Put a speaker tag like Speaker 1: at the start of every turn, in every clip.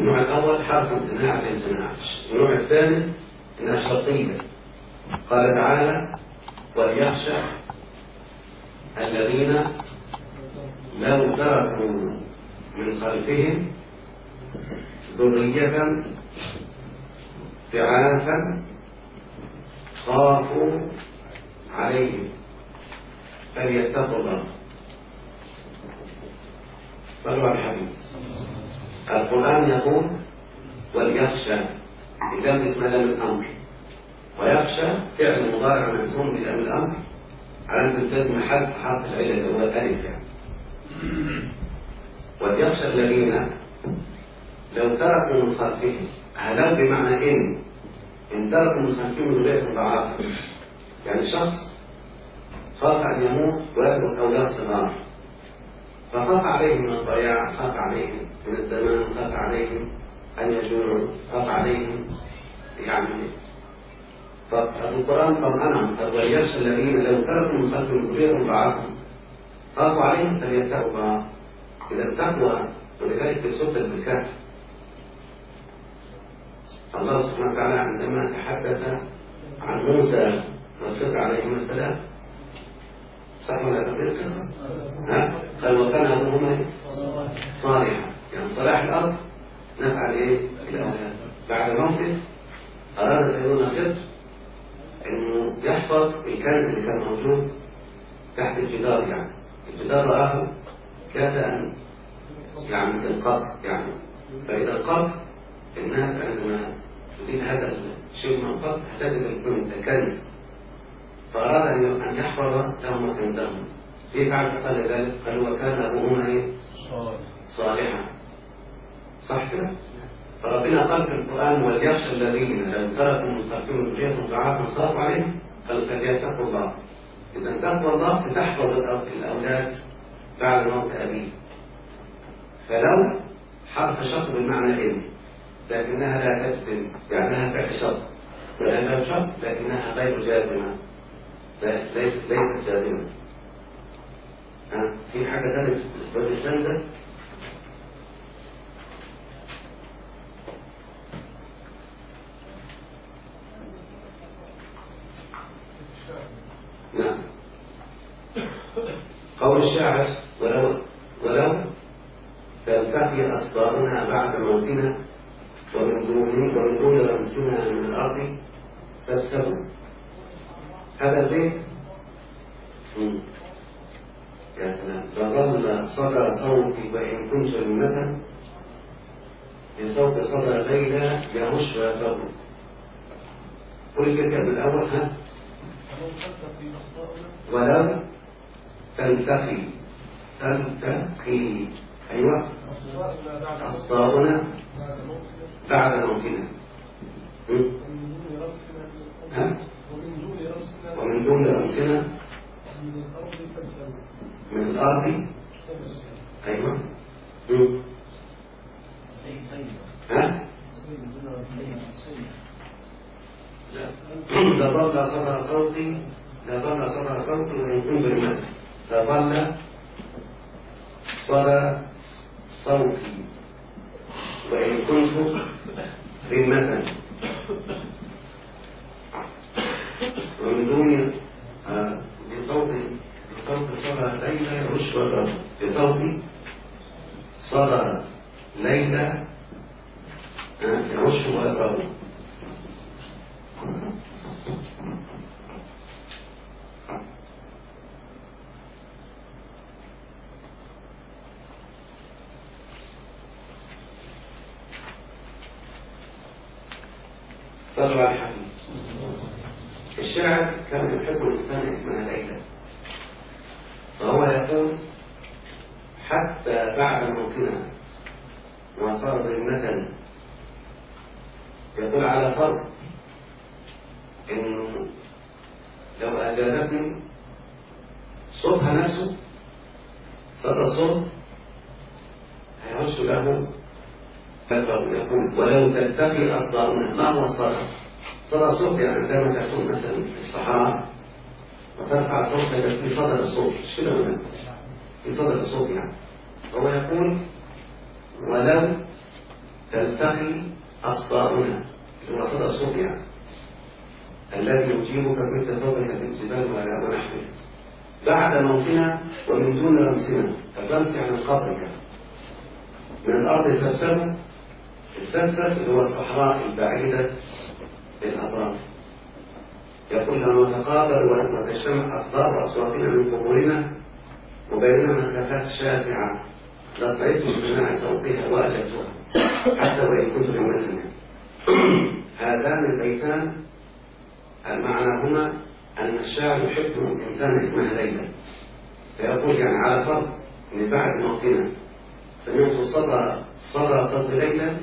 Speaker 1: النوع الأول حرف امتناع الامتناع. النوع الثاني إنها شرطية. قال تعالى: وليخشى الذين لو تركوا من خلفهم ذرية ضعافا خافوا عليهم فليتقوا الله. صلوا على الحبيب. القرآن يقول وليخشى، اللام اسم لام الأمر، ويخشى فعل مضارع مجزوم بلام الأمر على أن تلتزم حذف حرف العلة اللي هو الألف يعني. وليخشى الذين لو تركوا من خلفهم، هلال بمعنى إن تركوا من خلفهم ذرية ضعافا، يعني شخص خاف أن يموت ويترك أولاد صغار، فخاف عليهم من الضياع، خاف عليهم من الزمان، خاف عليهم أن يجوعوا، خاف عليهم يعني. فالقرآن طمأنهم قال: وليخشى الذين لو تركوا من خلفهم ذرية ضعافا خافوا عليهم فليتقوا الله. إذا التقوى، ولذلك في سورة الكهف الله سبحانه وتعالى عندما تحدث عن موسى والخضر عليهما السلام، صح ولا لا القصة؟ قال: وكان أبوهما صالحا، يعني صلاح الأرض نفع الأولاد. بعد موته أراد سيدنا الخضر إنه يحفظ الكنز اللي كان موجود تحت الجدار، يعني الجدار رآه كاد أن يعني القبر، يعني فإذا القبر الناس عندما تزيد هذا الشيء من القبر هتجد يكون كنز، فأراد أن يحفظ لهم كنزهم. كيف فعل؟ قال ذلك، قال: وكان أبوهما صالحا. صح كده؟ فربنا قال في القرآن: وليخشى الذين لو تركوا من خلفهم ذرية ضعافا خافوا عليهم فليتقوا الله. إذا تقوى الله تحفظ الأولاد بعد موت أبيه. فلو حرف شرط بمعنى لكنها لا تجزم، يعني لها فعل شرط، ولها شرط لكنها غير جازمة، ليست جازمة. في حاجة ثانية في الأسباب الثالثة؟ نعم. قول الشاعر: ولو تلتقي أصدارنا بعد موتنا ومن دون رمسنا من الأرض سبسبوا. هذا البيت يا سلام. لظل صدى صوتي وإن كنت المثل بصوت صدى ليلى يهش ويفر. قل كده من الأول. ولو تلتقي أيوة أصدارنا بعد موتنا ومن دون رمسنا من الأرض. أيوة لظل صدى صوتي وإن كنت المثل. لظل صدى صوتي وإن كنت رمة ومن دون بصوت صدى ليلى يهش ويفر. بصوت صدى ليلى يهش ويفر. صلوا على الحبيب. الشاعر كان يحب الإنسان اسمها ليلى، فهو يقول: حتى بعد موتنا وصار ذمة. يقول على فرض إنه لو أجابتني صوتها نفسه، صدى الصوت هيهش له. يقول: ولو تلتقي أصدارنا. ما هو الصدى؟ صدى الصوت يعني عندما تكون مثلا في الصحراء وترفع صوتك في صدى الصوت، شنو في صدى الصوت يعني. هو يقول: ولو تلتقي أصدارنا، اللي هو صدى الصوت يعني، الذي يجيبك مثل صوتك في الجبال ونحوه، بعد موتنا ومن دون رمسنا. الرمس يعني القبر كده. من الأرض سبسبة، السبسب اللي هو الصحراء البعيدة بالأطراف. يقول لما نتقابل وتجتمع أصدار أصواتنا من قبورنا وبيننا مسافات شاسعة لطيت من سماع صوتها وأجبتها حتى وإن كنت بمثلها. هذان البيتان المعنى هما أن الشاعر يحب إنسان اسمه ليلى، فيقول يعني على فرض أن بعد موتنا سمعت صدى صوت ليلى،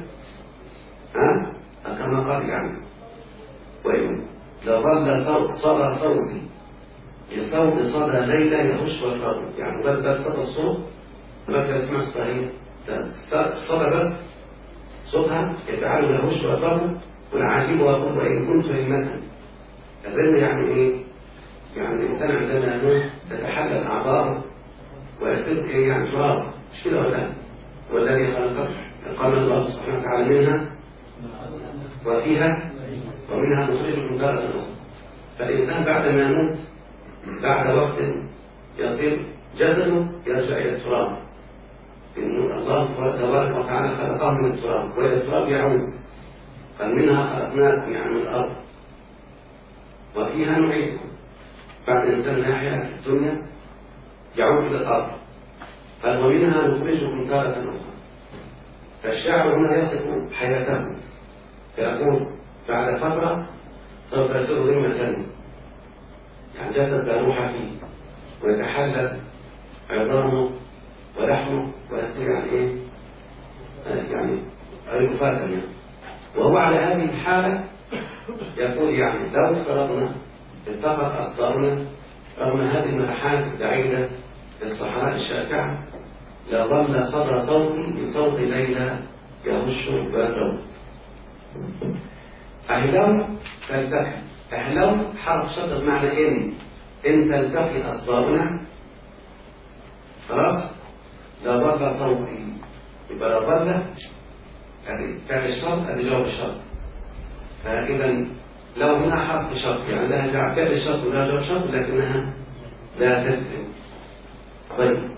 Speaker 1: كما قال يعني، وإن لظل صدى صوتي لصوت صدى ليلى يخش والرب، يعني بدل صدى الصوت ما تسمع صحيح، الصدى بس صوتها يجعله يخش والرب. والعجيب وأقول وإن كنت للمثل، الرم يعني إيه؟ يعني الإنسان عندما يموت تتحلل أعضاءه ويصير إيه؟ يعني تراب، مش كده ولا؟ والذي خلقك قال الله سبحانه وتعالى منها وفيها ومنها نخرجكم تارة أخرى. فالإنسان بعد ما يموت بعد وقت يصير جسده يرجع إلى التراب، إن الله تبارك وتعالى خلقه من التراب وإلى التراب يعود. قال منها خلقناكم يعني من الأرض وفيها نعيدكم. بعد الإنسان ناحية في الدنيا يعود إلى الأرض. قال ومنها نخرجكم تارة أخرى. فالشاعر هنا يصف حياته فيقول بعد فترة سوف يصير ضمن ثاني، يعني جسد لا روح فيه ويتحلل عظامه ولحمه ويصير يعني إيه؟ يعني غير فاتن يعني. وهو على هذه الحالة يقول يعني لو افترضنا اتفق أصدارنا رغم هذه المساحات البعيدة في الصحراء الشاسعة لظل صدى صوتي بصوت ليلى يهش بالروض. أهلو تلتقي، أهلو حرف شرط بمعنى إن تلتقي أصدارنا خلاص لظل صوتي، يبقى لظل فعل الشرط هذا جواب الشرط. فإذا لو هنا حرف شرط يعني لها فعل الشرط ولا جواب شرط لكنها لا تجزم. طيب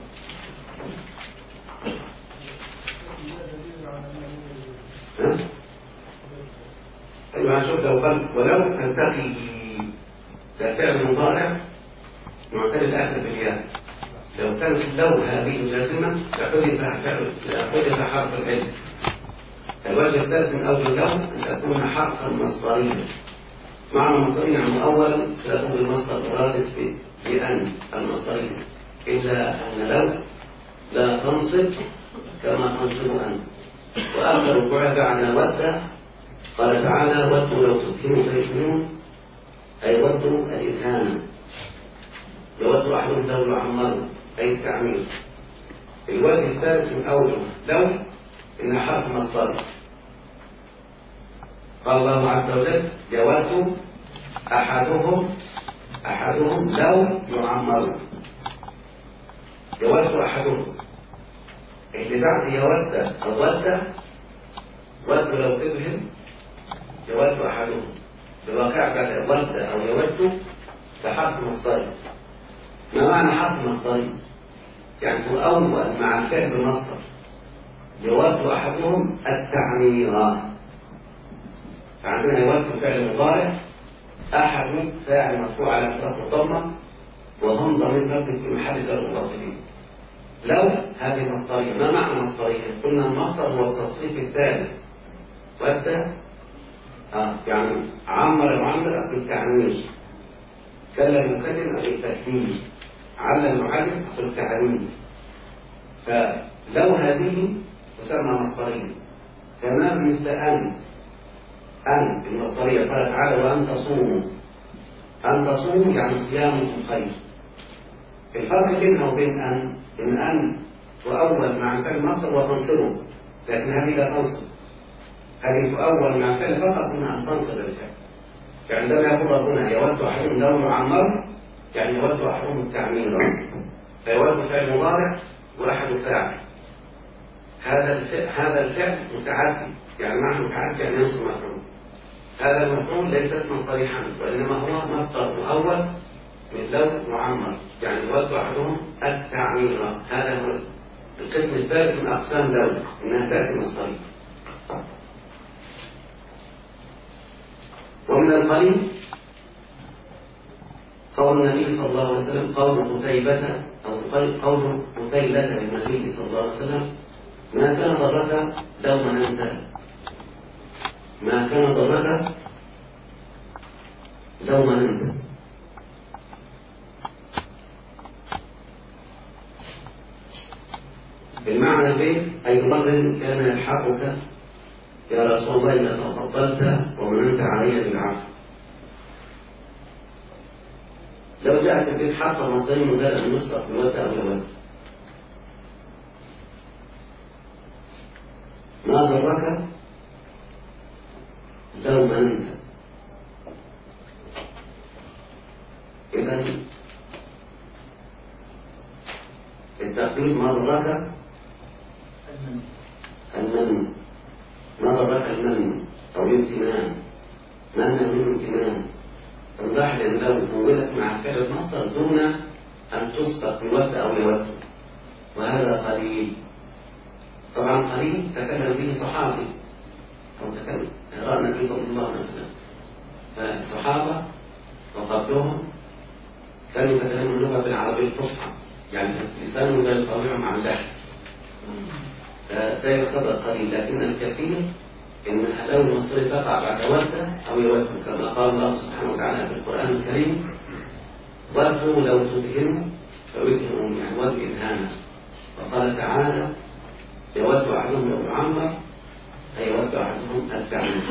Speaker 1: أيوة هنشوف لو قال ولو تلتقي ده فعل مضارع معتل الآخر بالياء، لو كانت لو هذه جازمة لحذف حرف العلم. الوجه الثالث من أول لو أن تكون حرفا مصدريا. معنى مصدريا يعني أولا سيكون المصدر مرادف بأن المصدرية، إلا أن لو لا تنصب كما تنصب أن. وآخر بعد عن ود قال تعالى ودوا لو تدهنوا فيدهنون، أي ودوا الإدهان. يود أحدهم لو يعمر أي التعمير. الوجه الثالث من أوله لو إن حرف مصدر. قال الله عز وجل يود أحدهم لو يعمر. يود أحدهم اللي بعد ود لو تبهم يود أحدهم. بالواقع بعد ود أو يود فحرف مصدر. ما معنى حرف مصدر؟ يعني هو أول مع الفعل المصدر. يود أحدهم التعمير، فعندنا يود فعل مضارع، أحد فاعل مرفوع على اعتراف الضمة، وهم ضمير مبني في محل جر مضاف إليه. لو هذه مصدرية. ما معنى مصدرية؟ قلنا المصدر هو التصريف الثالث. ود يعني عمر يعمر بالتعمير، كلم يكلم بالتكليم، علم يعلم بالتعليم. فلو هذه تسمى مصدرية. تمام مثل أن المصدرية قال تعالى وأن تصوموا. أن تصوموا يعني صيامكم خير. الفرق بينها وبين أن تؤول مع الفعل المصدر وتنصبه، لكن هذه لا تنصب. هذه تؤول مع الفعل فقط من أن تنصب الفعل. فعندما يقول ربنا يود أحدهم لو يعمر يعني يود أحدهم التعمير، فيود فعل مضارع وأحد فاعل. هذا الفعل متعدي، يعني معنى متعدي يعني ينصب مفعول. هذا المفعول ليس اسما صريحا، وإنما هو مصدر مؤول من لو معمر، يعني يود أحدهم التعمير. هذا هو القسم الثالث من أقسام لو، إنها تأتي مصدرية. ومن القرين قول النبي صلى الله عليه وسلم، قول قتيبة أو قول قتيلة للنبي صلى الله عليه وسلم: ما كان ضرك لو مننت، ما كان ضرك لو مننت. بالمعنى البيت أي ضر كان يلحقك يا رسول الله إذا تفضلت ومننت علي بالعفو. لو جاءت البيت حرف مصدري من غير أن يصرف بالود أو يود. ما ضرك لو مننت. إذن التقدير ما ضرك المن، ما ضرك المن أو الامتنان، من من امتنان. اللاحظ أن لو موجودت مع فعل المصدر دون أن تسبق بود أو يود، وهذا قليل. طبعا قليل تكلم به صحابي أو تكلم رأى النبي صلى الله عليه وسلم، فالصحابة وقبلهم كانوا يتكلمون اللغة بالعربية الفصحى، يعني لسانهم لا يطاوع مع اللحن، فده يعتبر قليل. لكن الكثير إن لو المصري تقع بعد ود أو يود، كما قال الله سبحانه وتعالى في القرآن الكريم: ودوا لو تدهنوا فيدهنون، يعني ود إدهانا. وقال تعالى: يود أحدهم لو يعمر، أي يود أحدهم التعمير.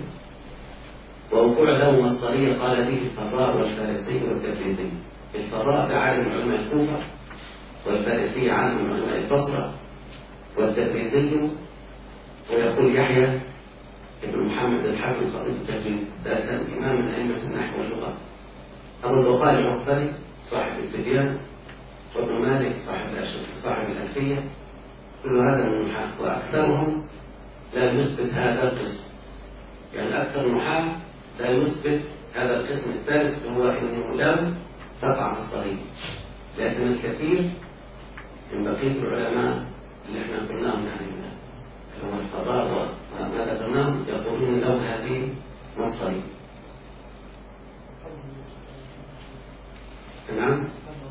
Speaker 1: ووقوع له مصدرية قال به الفراء والفارسي والتبريزي. الفراء ده عالم علماء الكوفة، والفارسي عالم علماء البصرة، والتبريزي ويقول يحيى ابن محمد الحسن خطيب التبريز، ده كان إمام من أئمة النحو واللغة. أبو البقاء العقبري صاحب التبيان، وابن مالك صاحب الألفية، كل هذا من النحاة، وأكثرهم لا يثبت هذا القسم. يعني أكثر النحاة لا يثبت هذا القسم الثالث، وهو إنه لم تقع مصدرية. لكن الكثير من بقية العلماء اللي احنا قلناهم، يعني اللي هو الفراء وما ذكرناهم، يقولون لو هذه مصدرية. نعم.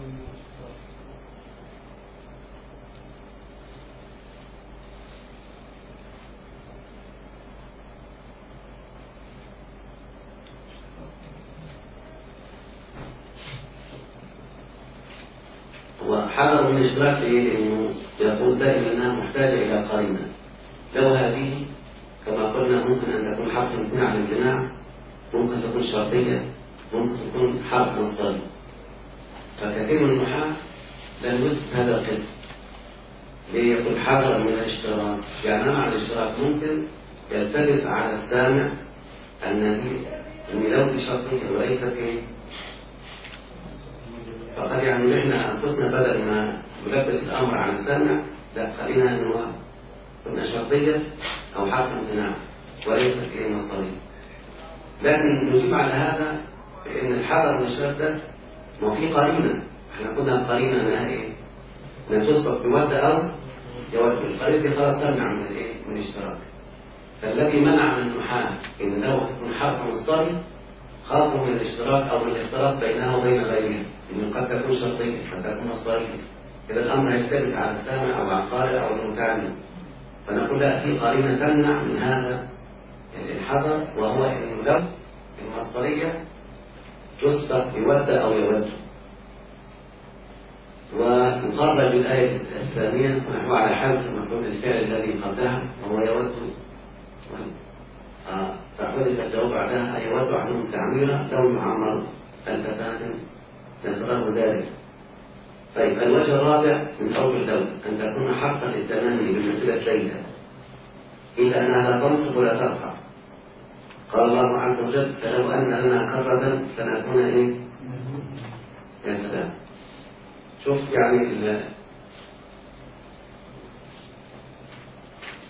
Speaker 1: وحذر من الاشتراك في انه يقول دائما انها محتاجه الى قرينه. لو هذه كما قلنا ممكن ان تكون حرف امتناع عن الامتناع، ممكن تكون شرطيه، ممكن تكون حرف مصدري. فكثير من النحاة لم يثبت هذا القسم. ليه يقول حذر من الاشتراك؟ يعني مع الاشتراك ممكن يلتبس على السامع ان لو دي شرطيه وليست ايه؟ فقد يعني نحن أنفسنا بدل ما نلبس الأمر على السامع، لا خلينا أنه كنا شرطية أو حرف امتناع وليس كلمة مصدرية. لكن نجيب على هذا بأن الحذر من الشرط ده ما في قرينة. احنا كنا قرينة أنها إيه؟ أن تسبق بود أو يود. القرينة دي خلاص تمنع من الإيه؟ من الاشتراك. فالذي منع من النحاة إن لو تكون حرف مصدري خافوا من الاشتراك أو من الاختلاط بينها وبين غيرها، إنه قد تكون شرطية قد تكون مصدرية، إذا الأمر يلتبس على السامع أو على القارئ أو المتعلم. فنقول لا، في قرينة تمنع من هذا الحذر، وهو إنه لو المصدرية تسبق بود أو يود. ومقابل للآية الثانية نحن على حال مفعول الفعل الذي قبلها وهو يود، فحذف الجواب بعدها: أي يود أحدهم تعميرا لو يعمر 1000 سنة يسره ذلك. طيب الوجه الرابع من قول اللو أن تكون حقا للتمني بمثلة ليلى، إلا أنها لا تنصب ولا ترفع. قال الله عز وجل: فلو أن لنا كرة فنكون إيه؟ يا سلام. شوف يعني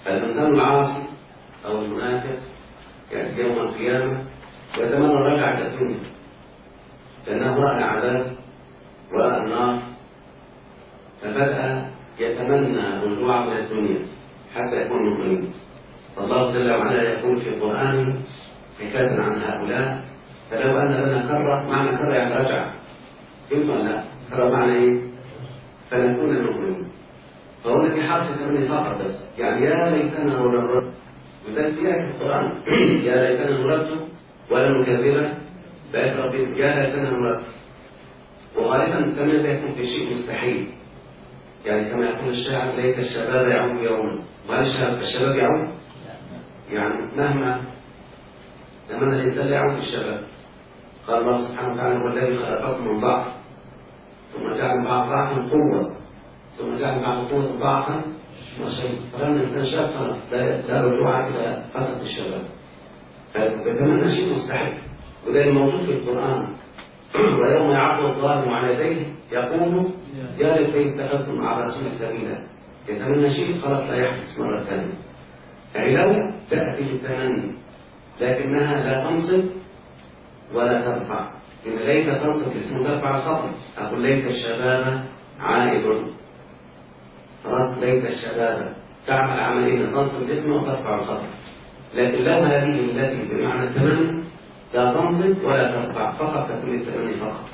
Speaker 1: فالإنسان العاصي أو المنافق يأتي يوم القيامة ويتمنى الرجعة الدنيا، لأنه رأى العذاب ورأى النار، فبدأ يتمنى رجوعه من الدنيا حتى يكون مؤمنا. فالله جل وعلا يقول في القرآن حكاية عن هؤلاء: فلو أن لنا كرة، معنى كرة يعني رجع، فهمت ولا لا؟ كرة معنى إيه؟ فنكون مؤمنين. فهو الذي حرف تمني فقط بس، يعني يا ليتنا نرد، وذلك في القرآن يا ليتنا نرد ولا نكذب بآيات ربنا، يا ليتنا نرد. وغالبا التمني لا يكون في شيء مستحيل، يعني كما يقول الشاعر: ليت الشباب يعود يوما. وهل الشباب يعود؟ يعني مهما تمنى الإنسان لا يعود الشباب. قال الله سبحانه وتعالى: هو الذي خلقكم من ضعف ثم جعل بعض ضعفا قوة ثم جعل بعض قوة ضعفا وشيء. فلما الإنسان شاب خلاص لا رجوع إلى فترة الشباب، فيتمنى شيء مستحيل. وده الموجود في القرآن: ويوم يعض الظالم على يديه يقول يا ليتني اتخذت مع الرسول سبيلا. يتمنى شيء خلاص لا يحدث مرة ثانية. يعني لو تأتي بالتمني لكنها لا تنصب ولا ترفع. إن ليت تنصب اسم ترفع الخطر، أقول ليت الشباب عائد، خلاص ليت الشباب تعمل عملين، تنصب الاسم وترفع الخطر. لكن لو هذه التي بمعنى التمني لا تنصب ولا ترفع، فقط تكون التمني فقط.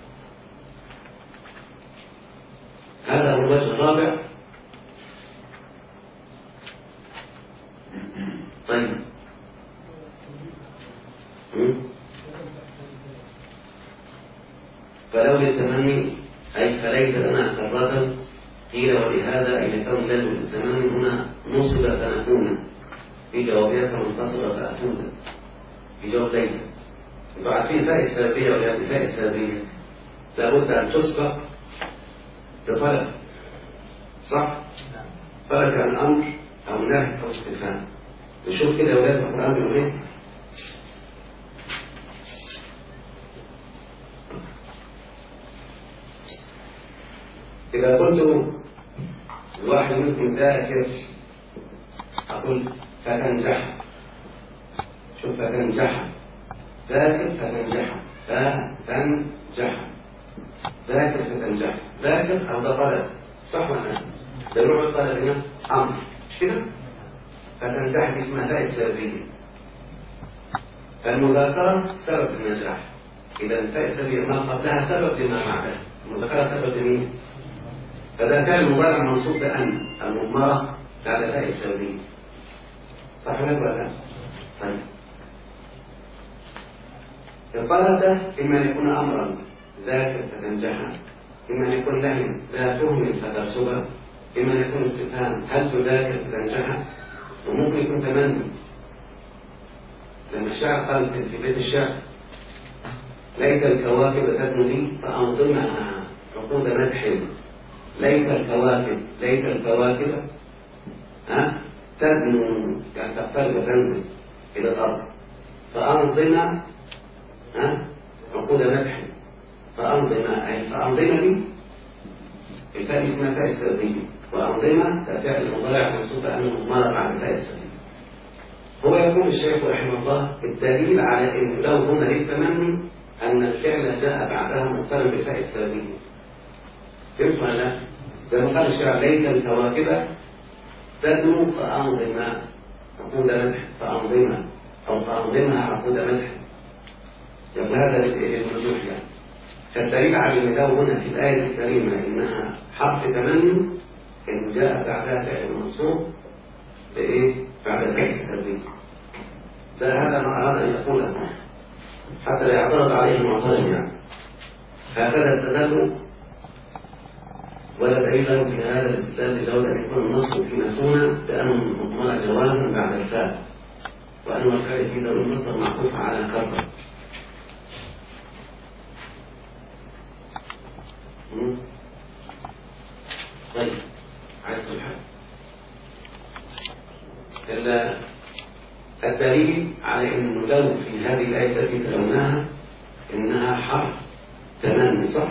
Speaker 1: هذا هو الوجه الرابع. طيب فلولا التمني أي فليت لنا كرة، قيل ولهذا أي لكون لازم التمني هنا نصب فنكون في جوابها كمنتصرة فأكون في جواب ليت. انتوا عارفين فاء السببية ولا فاء السببية لابد أن تسبق بطلب، صح؟ طلب عن أمر أو نهي أو استفهام. نشوف كده يا ولاد القرآن بيقول إيه؟ إذا قلت الواحد منكم ذاكر أقول فتنجح. شوف فتنجح، ذاكر فتنجح، فتنجح، ذاكر فتنجح. ذاكر أو ده طلب، صح ولا لا؟ ده نوع الطلب هنا أمر، مش كده؟ فتنجح دي اسمها فاء السببية. فالمذاكرة سبب النجاح. إذا الفاء السببية ما قبلها سبب لما بعدها. المذاكرة سبب لمين؟ فده فعل مضارع منصوب بأن المضمرة على فاء السببية، صح ولا لا؟ طيب الطلب ده إما أن يكون أمرا ذاكر فتنجح، إما أن يكون نهي لا تهمل فترسبه، إما أن يكون استفهام هل تذاكر فتنجح، وممكن يكون تمني. لما الشاعر قال في بيت الشعر: ليت الكواكب تدنو لي فأنظمها عقود مدح. ليت الكواكب، ليت الكواكب تدنو يعني تقترب وتنزل إلى الأرض، فأنظم عقود مدح. فأنظم أي فأنظم لي، الفاء اسمها فاء السببية، وأنظم فعل مضارع منصوب أنه مضمرة بعد فاء السببية. هو يقول الشيخ رحمه الله: الدليل على أن لو هنا للتمني أن الفعل جاء بعدها مقترن بالفاء السببية. فهمت ولا لا؟ زي ما قال الشاعر: ليت الكواكب تدنو فأنظم عقود مدح، فأنظمها أو فأنظمها عقود مدح. يقول هذا للوجوه يعني. فالدليل على أن لو هنا في الآية الكريمة إنها حرف تمني إن جاء بعدها فعل منصوب بإيه؟ بعد فعل السببية. ده هذا ما أراد أن يقوله حتى لا يعترض عليه المعترض يعني. هكذا استدلوا، ولا دليل له في هذا الاستدلال لجوز أن يكون النص في مسونة بأنه مضمر جوازا بعد الفاء، وأن الفعل في ضمير المصدر معطوف على كرة. طيب عايز الحال الدليل على أنه لو في هذه الآية التي تلوناها إنها حرف تمني، صح؟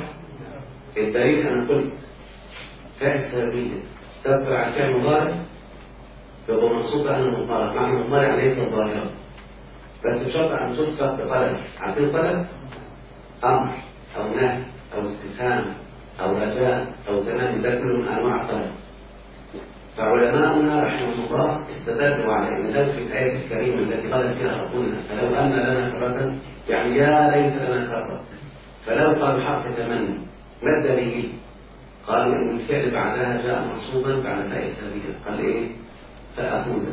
Speaker 1: الدليل أنا قلت فاء السببية تدخل على الفعل المضارع يبقى منصوب عن المضمرة، مع المضمرة ليس ظاهرا، بس بشرط أن تسبق بطلب. عارفين طلب؟ أمر أو نهي أو استفهام أو رجاء أو تمني، ده كله من أنواع الطلب. فعلماؤنا رحمه الله استدلوا على أن لو في الآية الكريمة التي قال فيها ربنا فلو أن لنا كرة، يعني يا ليت لنا كرة، فلو قال حرف تمني ما الدليل؟ قالوا إن الفعل بعدها جاء منصوبا بعد تاء السببية، قال إيه؟ فأفوز،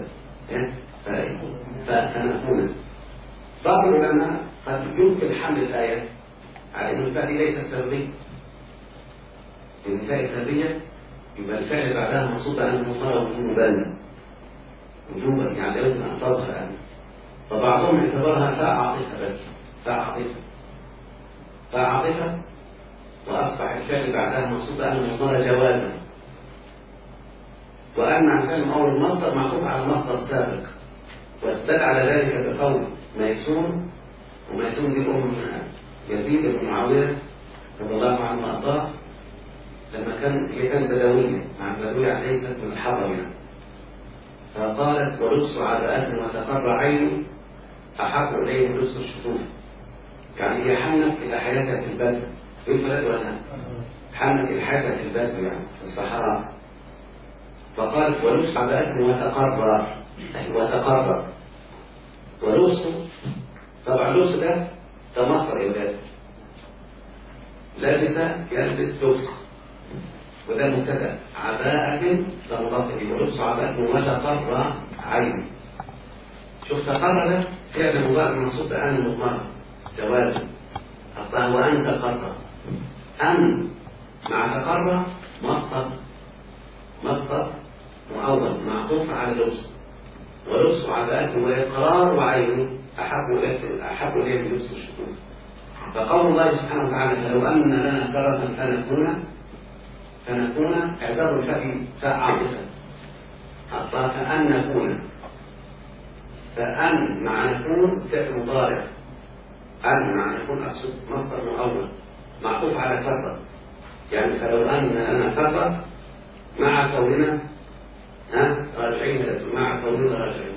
Speaker 1: فنكون. بعض العلماء قد يمكن حمل الآية على أن الفاء ليست سببية، إن الفاء سببية يبقى الفعل بعدها منصوب على المضمرة وجوبا، وجوبا يعني لازم أطلقها يعني. فبعضهم اعتبرها فاء عاطفة بس، فاء عاطفة وأصبح الفعل بعدها منصوب على المضمرة جوازا، وأن مع الفعل أول المصدر معطوف على المصدر السابق، واستدل على ذلك بقول ميسون، وميسون دي أم يزيد بن معاوية رضي الله عنه وأرضاه، لما هي كانت بدوية مع البدوية ليست من الحضر يعني، فقالت ولبس عباءات وتقر عيني أحب إليه من لبس الشطوف، يعني هي حنت إلى حياتها في البدو، في البلد ولا حنت إلى حياتها في البدو يعني في الصحراء، فقالت ولبس عباءات وتقر ولبس. طبعا اللبس ده مصدر يا ولاد، لابس يلبس لبس، وده مبتدا، عباءة ده مضاف إليه، ولبس عباءة وتقر عين. شوف تقر ده فعل مضارع منصوب بأن مضمرة جوازا، أصلا هو أن تقر، أن مع تقر مصدر مؤول معطوف على لبس، ولبس عباءة وإقرار وعين أحب إليه من لبس الشطوف. فقول الله سبحانه وتعالى فلو أن لنا كرة فنكون اعتبر الفاء فاء عاطفة، أصلا فأن نكون، فأن مع نكون فعل مضارع، أن مع نكون أقصد مصدر مؤول معطوف على كرة، يعني فلو أن لنا كرة مع كوننا راجعين، مع كوننا راجعين،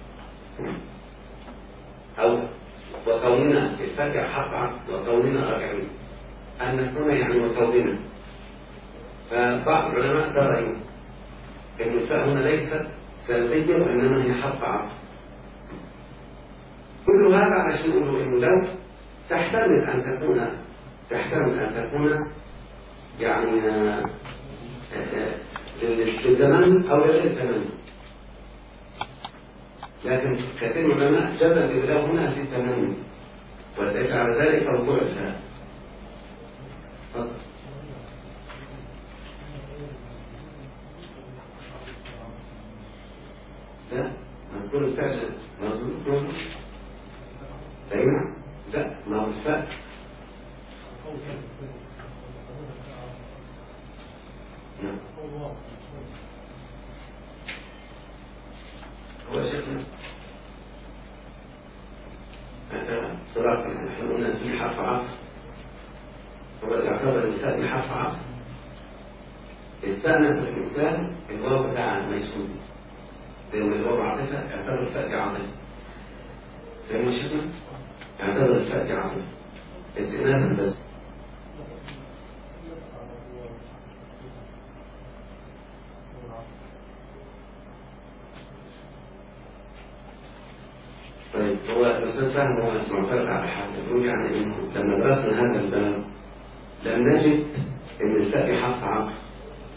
Speaker 1: أو وكوننا في الفاتحة حرف عطف وكوننا راجعين، أن نكون يعني وكوننا. فبعض العلماء ترى أن الفاء هنا ليست سلبية وإنما هي حرف عطف. كل هذا عشان نقول إنه لو تحتمل أن تكون يعني للزمن أو لغير الزمن، لكن كثير من العلماء جزم بالله هنا في التمني، والدليل على ذلك رجوع الفاء. لا مذكور الفعل مذكور أيوة، لا ما هو الفاء نعم هو شكله صراحة نحن قلنا في حرف عطف، هو يعتبر الفاء في حرف عطف، استأنس الإنسان الواو بتاع ميسون زي ما الواو عاطفة، يعتبر الفاء عاطفة، فاهم الشكل؟ يعتبر الفاء عاطفة استئناسا بس. طيب هو الأستاذ فهم هو معترض على حاجة، يقول يعني إنه لما درسنا هذا الباب لم نجد إن الفاء حرف عطف.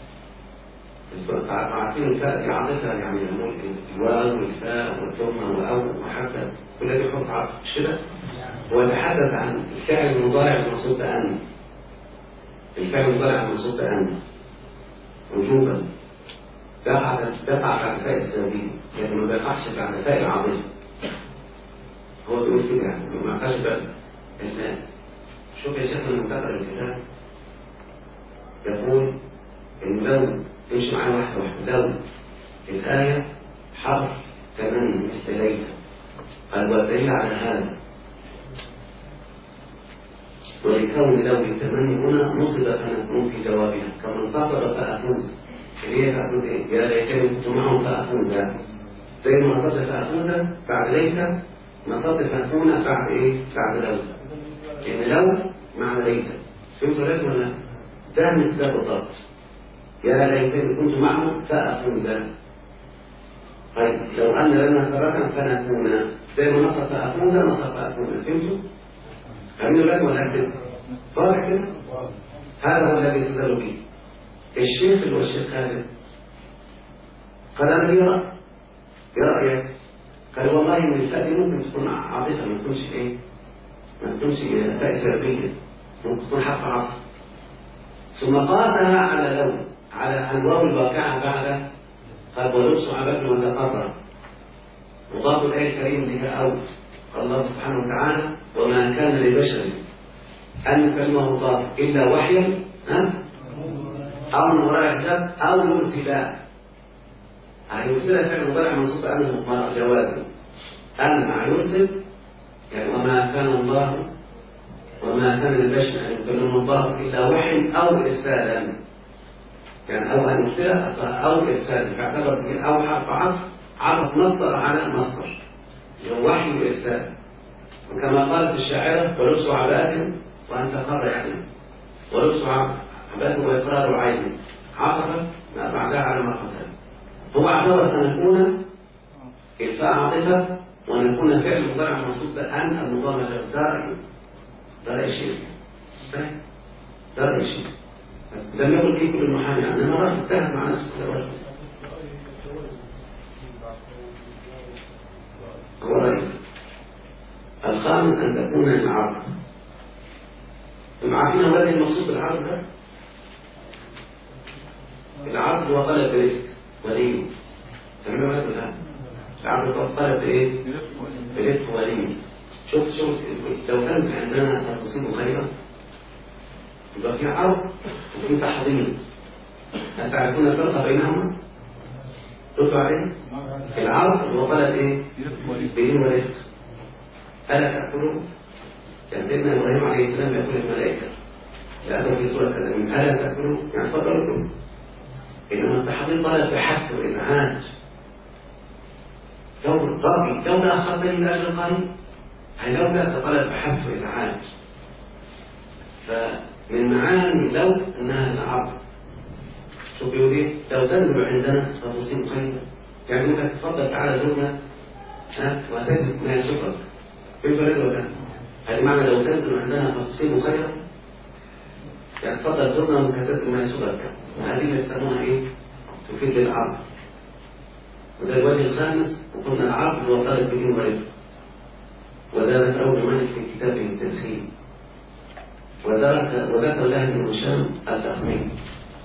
Speaker 1: عارفين الفاء دي عاطفة، يعني الواو والفاء والثم وأو وحتى كل دي حرف عطف، مش كده؟ هو يتحدث عن الفعل المضارع المنصوب بأن، الفعل المضارع المنصوب بأن وجوبا بقع بعد فاء السببية، لكن ما بيقعش بعد فاء العاطفة. هو بيقول كده يعني ما يقعش بقى. شوف يا شيخ من بقرأ الكتاب يقول إن لو امشي معايا واحدة لو الآية حرف تمني مثل ليلة، قال والدليل على هذا ولكون لو التمني هنا نصب فنكون في جوابها كما انتصر فأفوز اللي هي تأخذ إيه؟ يا ليتني كنت معهم فأفوز، زي ما نصبت فأفوز بعد ليت، نصبت فأكون بعد إيه؟ بعد لو. لأن لو معنى ليت، فهمتوا لك ولا؟ ده مصداق الضبط. يا ليتني كنت معهم فأفوز. طيب لو أن لنا كرة فنكون، زي ما نصب فأفوز نصب فأكون، فهمتوا؟ فهمتوا لك ولا أكتب؟ واضح كده؟ هذا هو الذي استدل به الشيخ اللي هو الشيخ خالد. قال أنا يرى رأيك، قال والله إن الفاء دي ممكن تكون عاطفة، ما تكونش إيه؟ ما تكونش فاء سلبية، ممكن تكون حرف عاطفة. ثم قاسها على لون، على الواو الواقعة بعد قال ولبس عبث وتقرر، مضاف الآية الكريم بها أو. قال الله سبحانه وتعالى وما كان لبشر أن يكلمه الله إلا وحيا أو من وراء حجاب أو يرسلا. يرسل فعل مضارع منصوب بأنه جواب، أن مع يرسل يعني وما كان الله وما كان للبشر أن يكلمه الله إلا وحي أو إرسالا، يعني أو أن يرسل أو إرسال، فاعتبر أو حرف عطف مصدر على مصدر اللي هو وحي وإرسال. وكما قالت الشاعرة ولبس عباءة وأنت قر، يعني ولبس عباءة وإقرار عين، عطفت ما بعدها على ما قبلها. هو اعتبر أن نكون إلفاء عاطفة ونكون فعل مضارع منصوب بأن المضارع دار شيء، دار شيء. لم يقل فيه كل المحامي، يعني أنا مرة انتهت مع نفسه الرجل. هو رأيه الخامس أن تكون العرض. عارفين أولاد المقصود بالعرض ده؟ العرض هو طلب برفق ولي، سمعوا هذا الآن. العرض هو طلب إيه؟ برفق ولي. شوف لو كانت عندنا تصيب خيرا يبقى في عرض وفي تحضير. هل تعرفون الفرق بينهما؟ ردوا عليه. العرض هو طلب إيه؟ بدين ورفق. ألا تأكلوا؟ كان سيدنا إبراهيم عليه السلام يقول للملائكة لأنه في سورة الأنعام ألا تأكلوا؟ يعني تفضلوا. إنما التحضير طلب بحث وإزعاج. لولا أخذتني من أجل القريب، أي لولا طلب بحث وإزعاج. فمن معاني لو أنها العرض. شوف بيقول إيه؟ لو تنزل عندنا فتصيب خيرا، يعني أنك تفضل تعالى زورنا وتجد ما يسرك. كيف ولا؟ هذا معنى لو تنزل عندنا فتصيب خيرا، يعني تفضل زورنا وكتبت ما يسرك. وهذه اللي يسموها إيه؟ تفيد العرض. وده الوجه الخامس، وقلنا العرض هو طالب بدين ورفق. وده ذكره مالك في كتابه التسهيل. وذكر له ابن هشام التخمين.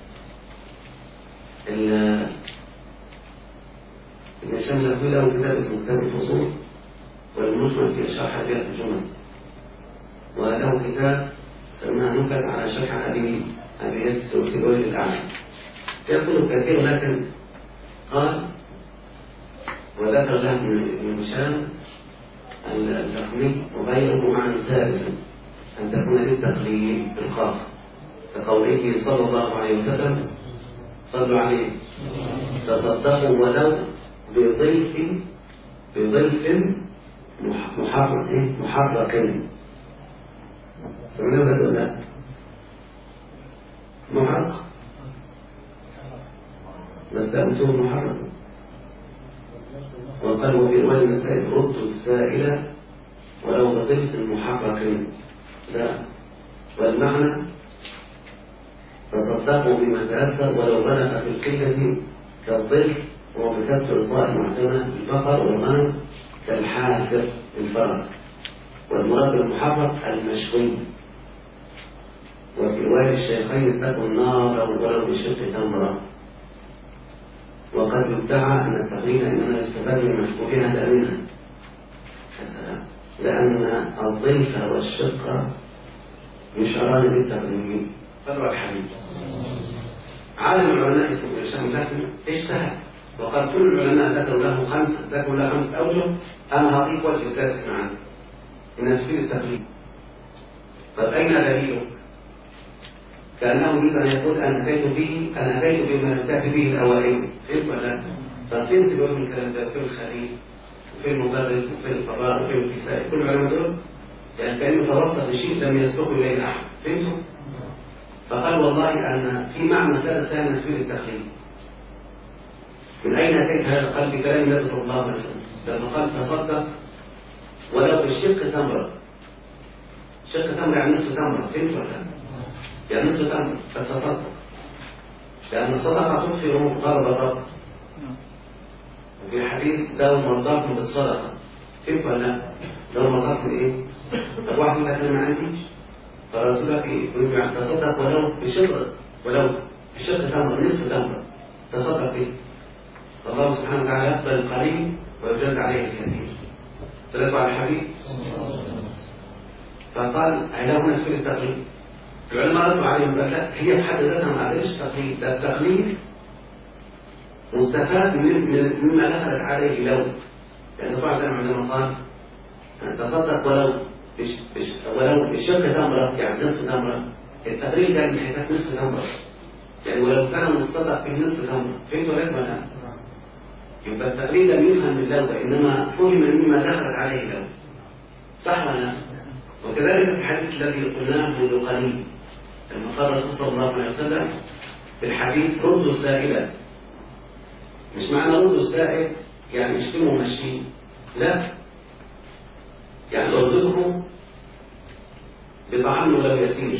Speaker 1: ابن هشام له كتاب اسمه كتاب الفصول والمجمل في شرح أبيات الجمل، وله كتاب سماه نكت على شرح أبيات السوسيبوي للأعلى. يقول كثير لكن قال وذكر له ابن هشام التخمين وغيره معنى سادس أن تكون للتقليل بالخاف، كقوله صلى الله عليه وسلم صلوا عليه تصدقوا ولو بضيف محرك. سمعنا ولا لا؟ محرك بس أنتم محرك. وقالوا في رواية المسائل ردوا السائلة ولو بضيف محرك. لا، والمعنى تصدقوا بما تيسر ولو بلغ في القلة كالضيف، وبكسر الضاء المعجمة البقر والغنم كالحافر الفرس. والمراد بالمحرك المشوي. وفي رواية الشيخين اتقوا النار ولو بشق تمرة. وقد يدعى أن التقليد إنما يستفاد من مشبوهها الأمنة، لأن الضيف والشق يشعران بالتقليد. صلوا الحبيب. عالم العلماء اسمه هشام لكن اجتهد وقال كل العلماء ذكروا له خمسة أوجه، أنا هعطيك وجه سادس معنا إنها تفيد التقليد. طيب أين دليلك؟ كأنه يريد أن يقول أنا أتيت بما لم تأت به الأوائل. فهمت ولا لا؟ ففين سبب الكلام ده؟ في الخليل وفي المبرد وفي الفراغ وفي الكساء، كل العلماء دول يعني كان يتوسط لشيء لم يسبقه إليه أحد. فهمتوا؟ فقال والله أن في معنى ثاني من تفسير التخليل. من أين أتيت هذا؟ قال بكلام النبي صلى الله عليه وسلم لما قال تصدق ولو بالشق تمرة. شق تمرة يعني نصف تمرة. فهمت ولا لا؟ يعني نصف تمرة بس تصدق، لأن الصدقة تطفئ غضب الرب. وفي الحديث لو مرضاكم بالصدقة. فهمت ولا لا؟ لو مرضاكم إيه؟ طب واحد يقول لك أنا ما عنديش، فرسولك يقول يعني تصدق ولو بشق تمرة، نصف تمرة تصدق به. الله سبحانه وتعالى يقبل القليل ويجد عليه الكثير. صلوا على الحبيب. فقال علاونا في التقليد. العلماء ردوا عليهم قال لا، هي بحد ذاتها ما عادش تقليد، ده التقليد مستفاد مما دخلت عليه لو. يعني طبعا عندما قال تصدق ولو بشق تمرة يعني نصف تمرة، التقليد ده من حيث نصف تمرة، يعني ولو كان متصدق به نصف تمرة. فهمت ولا لا؟ يبقى التقليد لم يفهم من لو، إنما فهم مما دخلت عليه لو. صح ولا لا؟ وكذلك الحديث الذي قلناه منذ قليل لما قال الرسول صلى الله عليه وسلم في الحديث ردوا السائلة. مش معنى ردوا السائل يعني اشتموا ومشيه، لا، يعني ردوه بطعام ولو يسير.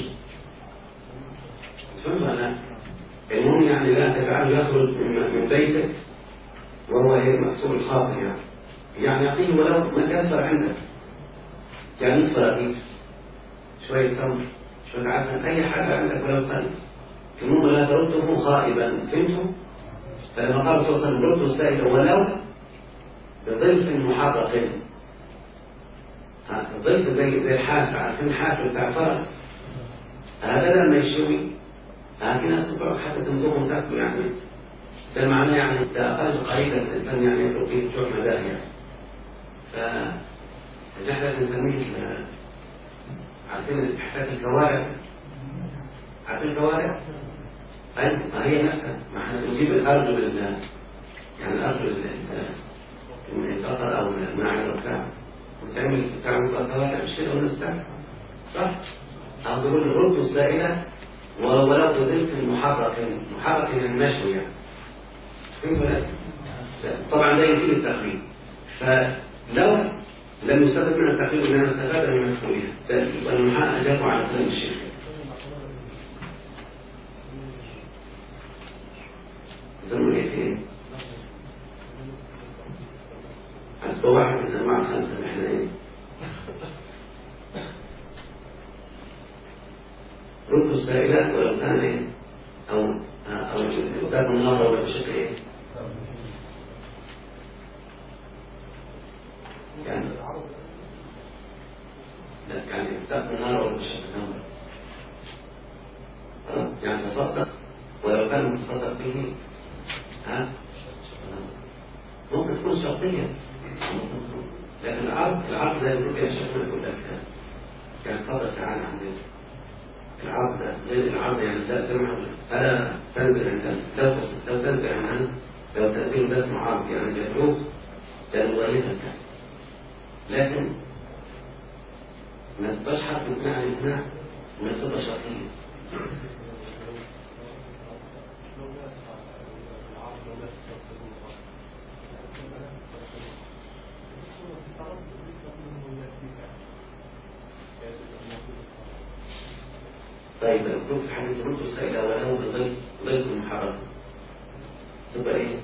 Speaker 1: فهمت ولا لا؟ المهم يعني لا تجعله يخرج من بيتك وهو مكسور الخاطر، يعني يعطيه ولو ما تيسر عندك، يعني نصف رغيف، شوية تمر، شوية عسل، أي حاجة عندك ولو قليل. المهم لا ترده خائبا. فهمتوا؟ فلما قال صلى الله عليه وسلم ردوا السائل ولو بضيف محرق. الضيف زي الحافة، عارفين الحافة بتاع الفرس؟ هذا لما يشوي في ناس تقعد حتى تمزقه وتاكله، يعني ده معناه يعني ده أقل قريبا الإنسان يعني يطلب فيه جوع مداه يعني. فنحن بنسميه عارفين حكاية الكوارع؟ عارفين الكوارع؟ أيوة هي نفسها، ما احنا بنجيب الأرض يعني الأرض القطر أو الماعز أو بتاع وتعمل كوارع الشيء أو نفسها، صح؟ أو تقول ردوا السائلة ولو بضيف محرك المشوي يعني. فهمت ولا؟ طبعا ده يفيد التقليد. فلو لم يستفد من التقليد انما استفاد من مدخولها، والمحقق اجابوا على كلام الشيخ. يسموا ايه؟ هو واحد من انواع الخمسه اللي احنا ايه؟ ردوا السائلات ولو كان ايه؟ او كتاب النار ولا بشكل ايه؟ يعني لا يعني كتاب النار ولا بشكل نار، يعني تصدق ولو كان متصدق به ممكن تكون شرطية، لكن العرض لا يكون فيها شك من كل الكلام. يعني تصدق تعالى عندنا العرض ده غير العرض، يعني لا تنزل عندنا، لو تنزل عندنا لو تأثير ده اسمه عرض، يعني يدعوك لمغايتك، لكن ما تبقاش حرف امتناع عن الامتناع وما تبقى شرطية. طيب المفروض في الحديث ردوا السائلة ولو بضيف محرم تبقى ايه؟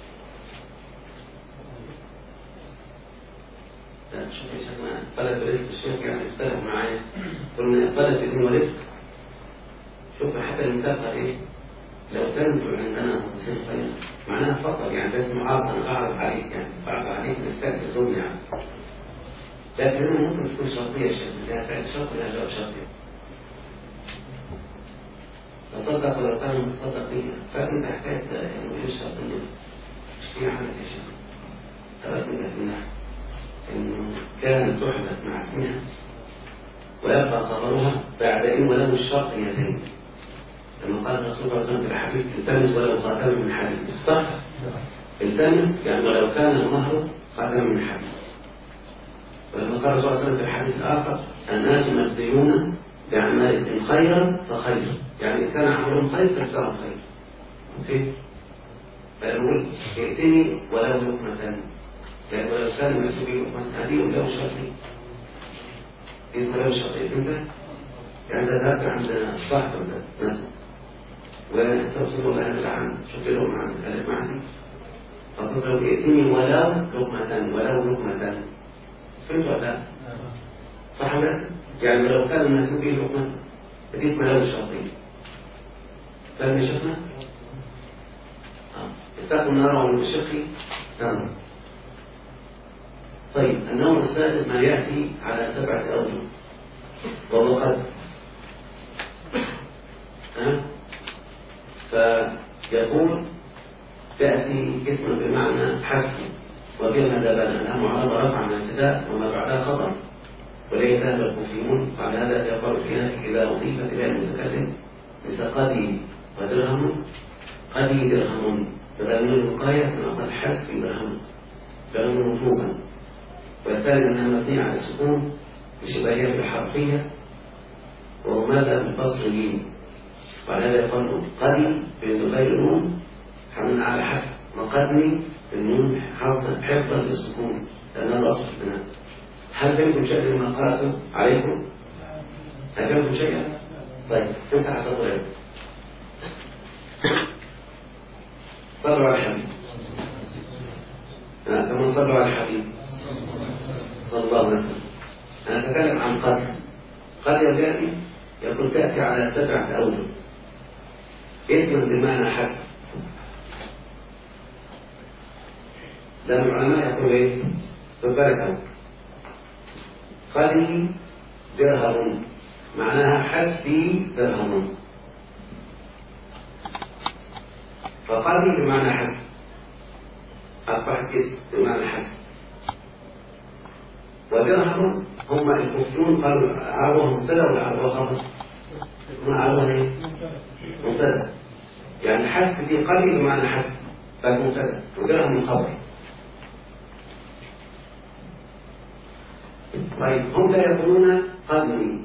Speaker 1: لا شوف يا شيخنا طلب رزق الشيخ يعني اختلف معايا، قلنا طلب بدون ورزق. شوف حتى المثال قال ايه؟ لو تنزل عندنا متصل خير معناها فقط، يعني ده اسمه عرض، انا اعرض عليك، يعني اعرض عليك تستلزم يعني. لكن هنا ممكن تكون شرطية يا شيخ، لها فعل شرط لها جواب شرطي. تصدق ولو كان متصدق به، فأنت حكاية يعني الشرطية مش فيها حاجة يا شيخ. ترسم لكنها إنه كانت تحدث مع اسمها ويبقى خبرها بعد إن ولو الشرط يدين. لما قال الرسول صلى الله عليه وسلم في الحديث التمس ولو خاتم من حديد، صح؟ التمس يعني ولو كان المهر خاتم من حديد. ولما قال الرسول صلى الله عليه وسلم في الحديث الآخر الناس مجزيون بأعمالهم خيرا فخير، يعني إن كان عملهم خير فاختاروا خير. أوكي؟ فنقول ائتني ولو لقمة، يعني ولو كان مكتوب لقمة هذه ولو شرطي، اسمه ولو شرطي. أنت يعني ذهبت عند صاحب مثلا وتوصل له هذا العام، شوف له مع الكلام معي فقلت ائتني ولو لقمة، ولو لقمة. فهمت ولا لا؟ صح ولا؟ يعني لو كان المكتوب به لقمة دي اسمها لو شرطي. فاهم يا شيخنا؟ اتقوا النار ومن بشق تمر. طيب النوع السادس ما يأتي على 7 أوجه وهو قد فيقول تأتي اسما بمعنى حسب وبها دبانا لها معرضة رفع عن الابتداء وما بعدها خطر، وليه ذهب الكوفيون وعلى هذا يقال فيها إذا أضيفت إلى المتكلم مثل قدي ودرهم، قدي درهم بدل من الوقاية من أقل حسب درهم درهم وجوبا. والثاني أنها مبنية على السكون بشبهية الحرفية وهو ماذا بالبصريين، وعلى هذا يقال قدي بغير النون حملنا على حسب، وقدني بالنون حفظا للسكون لأنها الأصل في البناء. هل فهمتم شيئا مما قرأته عليكم؟ هل فهمتم شيئا؟ طيب امسح صدرك. صلوا على الحبيب. كما صلوا على الحبيب صلى الله عليه وسلم. أنا أتكلم عن قدر. قدر يعني يقول تأتي على 7 أوجه اسما بمعنى حسب. لأن العلماء يقولوا إيه؟ بالبركة قدي درهم معناها حسبي درهم، فقدي بمعنى حسب أصبحت اسم بمعنى حسب. ودرهم هم الكوفيون قالوا عرضها مبتدا ولا عرضها خبر؟ هم عرضها ايه؟ مبتدا، يعني حسب دي قدي بمعنى حسب فالمبتدا ودرهم الخبر. طيب هم لا يقولون قدني،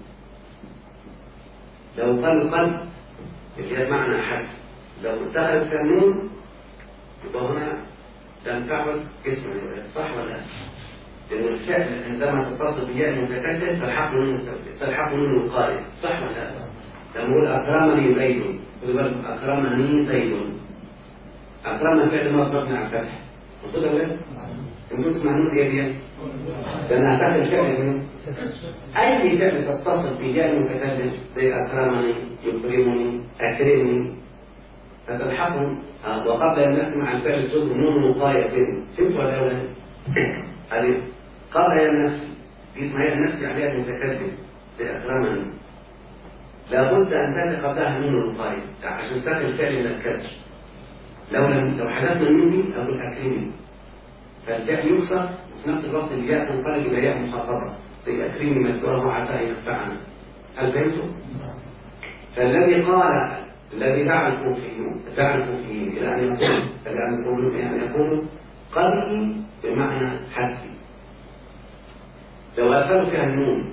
Speaker 1: لو قالوا قد اللي هي معنى حسب لو اتخذ كنون يبقى هنا لم تعد اسم، صح ولا لا؟ لأن الفعل عندما تتصل بياء المتكلم تلحق منه القارئ، صح ولا لا؟ لما نقول أكرمني زيد، أكرمني زيد، أكرم فعل مبني على الفتح، مقصود ولا لا؟ إن كنت تسمع نون دي لأن أعتقد فعل منه أي فعل تتصل بياء المتكلم زي أكرمني، يكرمني، أكرمني فتلحقهم. وقبل أن نسمع الفعل تظهر نون وقاية. فهمت ولا لا؟ هذه قبل النفس دي اسمها النفس عليها المتكلم زي أكرمني، لابد أن تأتي قبلها نون الوقاية عشان تأتي الفعل من الكسر. لو حذفنا النون دي أقول أكرمني فالفعل يكسر وفي نفس الوقت الياء تنقلب إلى ياء مخاطبة زي أكرمني مثواه عسى أن ينفعنا. هل فهمتم؟ فالذي قال الذي دعا الكوفيين إلى أن يقولوا قدي بمعنى حسبي. لو أدخلوا فيها النون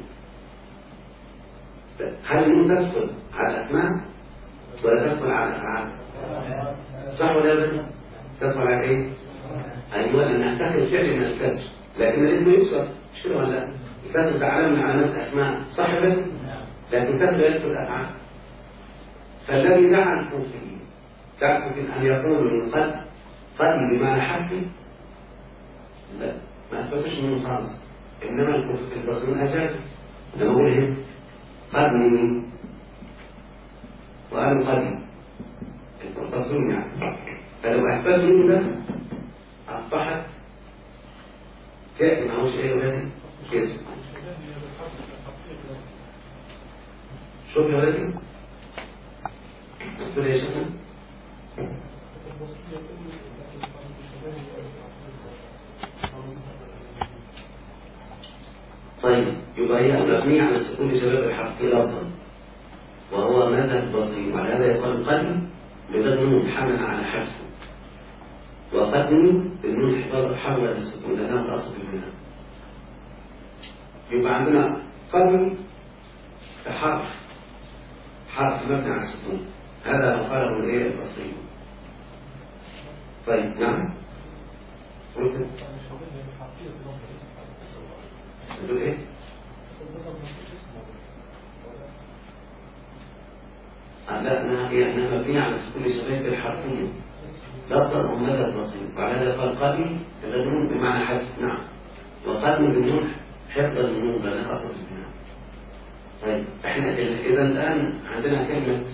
Speaker 1: هل النون تدخل على الأسماء ولا تدخل على الأفعال؟ صح ولا لا؟ تدخل على إيه؟ أيوة أن نحتاج الفعل من الكسر لكن الاسم يكسر، مش كده ولا لا؟ الكسر تعلم من علامات الأسماء، صح ولا؟ لكن الكسر يدخل الأفعال. فالذي دعا الكوفيين تعرف أن يقولوا من قد بمعنى حسبي لا ما أثبتوش منه خالص، إنما البصريون أجازوا لما أقولهم قدني وقالوا قدي البصريون يعني. فلو أثبتوا منه ده أصبحت فعل ما هوش إيه ولادي كسب. شوف يا ولادي قلت له يا شيخنا طيب يبقى هي مبنية على السكون لسبب الحرف لفظا وهو مذهب البصري، وهذا يقال قدم بغير نون حملا على حسب، وقدم بالنون حول السكون لأنه الأصل في البناء. يبقى عندنا قدم حرف مبني على السكون، هذا ما قاله الايه البصري. طيب نعم تقول ايه؟ لا هي مبنية على السكون شبيه بالحرفين لفظا ومدى البصري، وعلى هذا قال قدم بالنون بمعنى حسب. نعم، وقدم بالنون حفظا للنون لأنها أصل في البناء. طيب احنا إذا الآن عندنا كلمة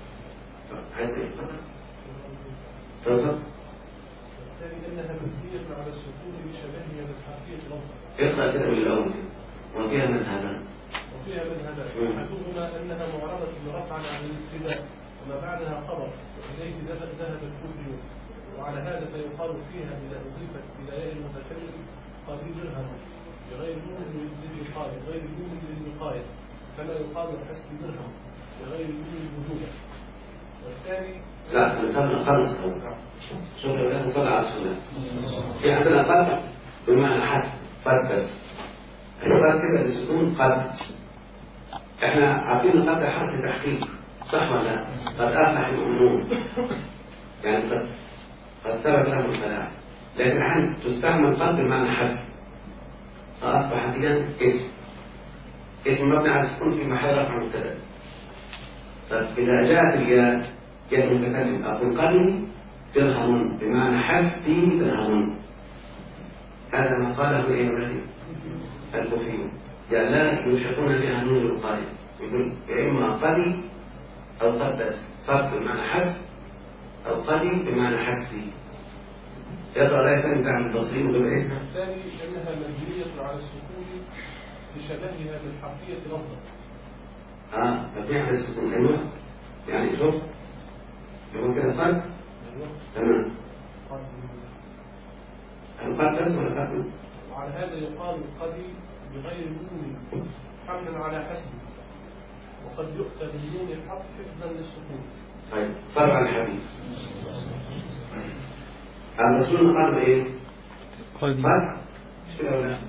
Speaker 1: تفضل.
Speaker 2: الثاني أنها مبنية على السكون بشبهها بالحرفية لفظا.
Speaker 1: اقرأ كده من الأول وفيها مذهبان.
Speaker 2: أحدهما أنها معرضة رفعا عن الابتداء وما بعدها خبر، وإليه ذهب الكوفيون، وعلى هذا فيقال فيها إذا أضيفت إلى ياء المتكلم قبيل درهم بغير نون للوقاية، كما يقال حسب درهم بغير نون الوجوب. والثاني
Speaker 1: لا مثلا خمس شكرا لله صلى على رسول الله. في عندنا قطع بمعنى حسب قد، بس قد كده السكون قد. احنا عارفين القطع حرف تحقيق صح ولا لا؟ قد أفلح المؤمنون يعني قد ثبت لهم الفلاح، لكن الآن تستعمل قد بمعنى حسب، فأصبح إذا اسم مبني على السكون في محل رفع مبتدأ. فإذا جاءت الياء المتكلم أقول قلبي درهم بمعنى حسبي درهم. هذا ما قاله إيه ولدي الكوفيون، يعني لا يلحقون بها نون الوقاية، يقول يا إما قلي أو قد، بس فرق بمعنى حسب أو قلي بمعنى حسبي. يقرأ لا يفهم عن البصري ويقول إيه؟
Speaker 2: الثاني أنها مبنية على السكون بشبهها بالحرفية لفظا.
Speaker 1: مبنية على السكون، أيوه يعني شوف يقول كده فرق. تمام. القد بس ولا قد؟
Speaker 2: وعلى هذا يقال قدي بغير نون حملا على حسبه، وقد يؤتى بالنون الحق حفظا للسكون.
Speaker 1: طيب صار على الحديث الرسول قال بايه؟ قد مش كده ولا؟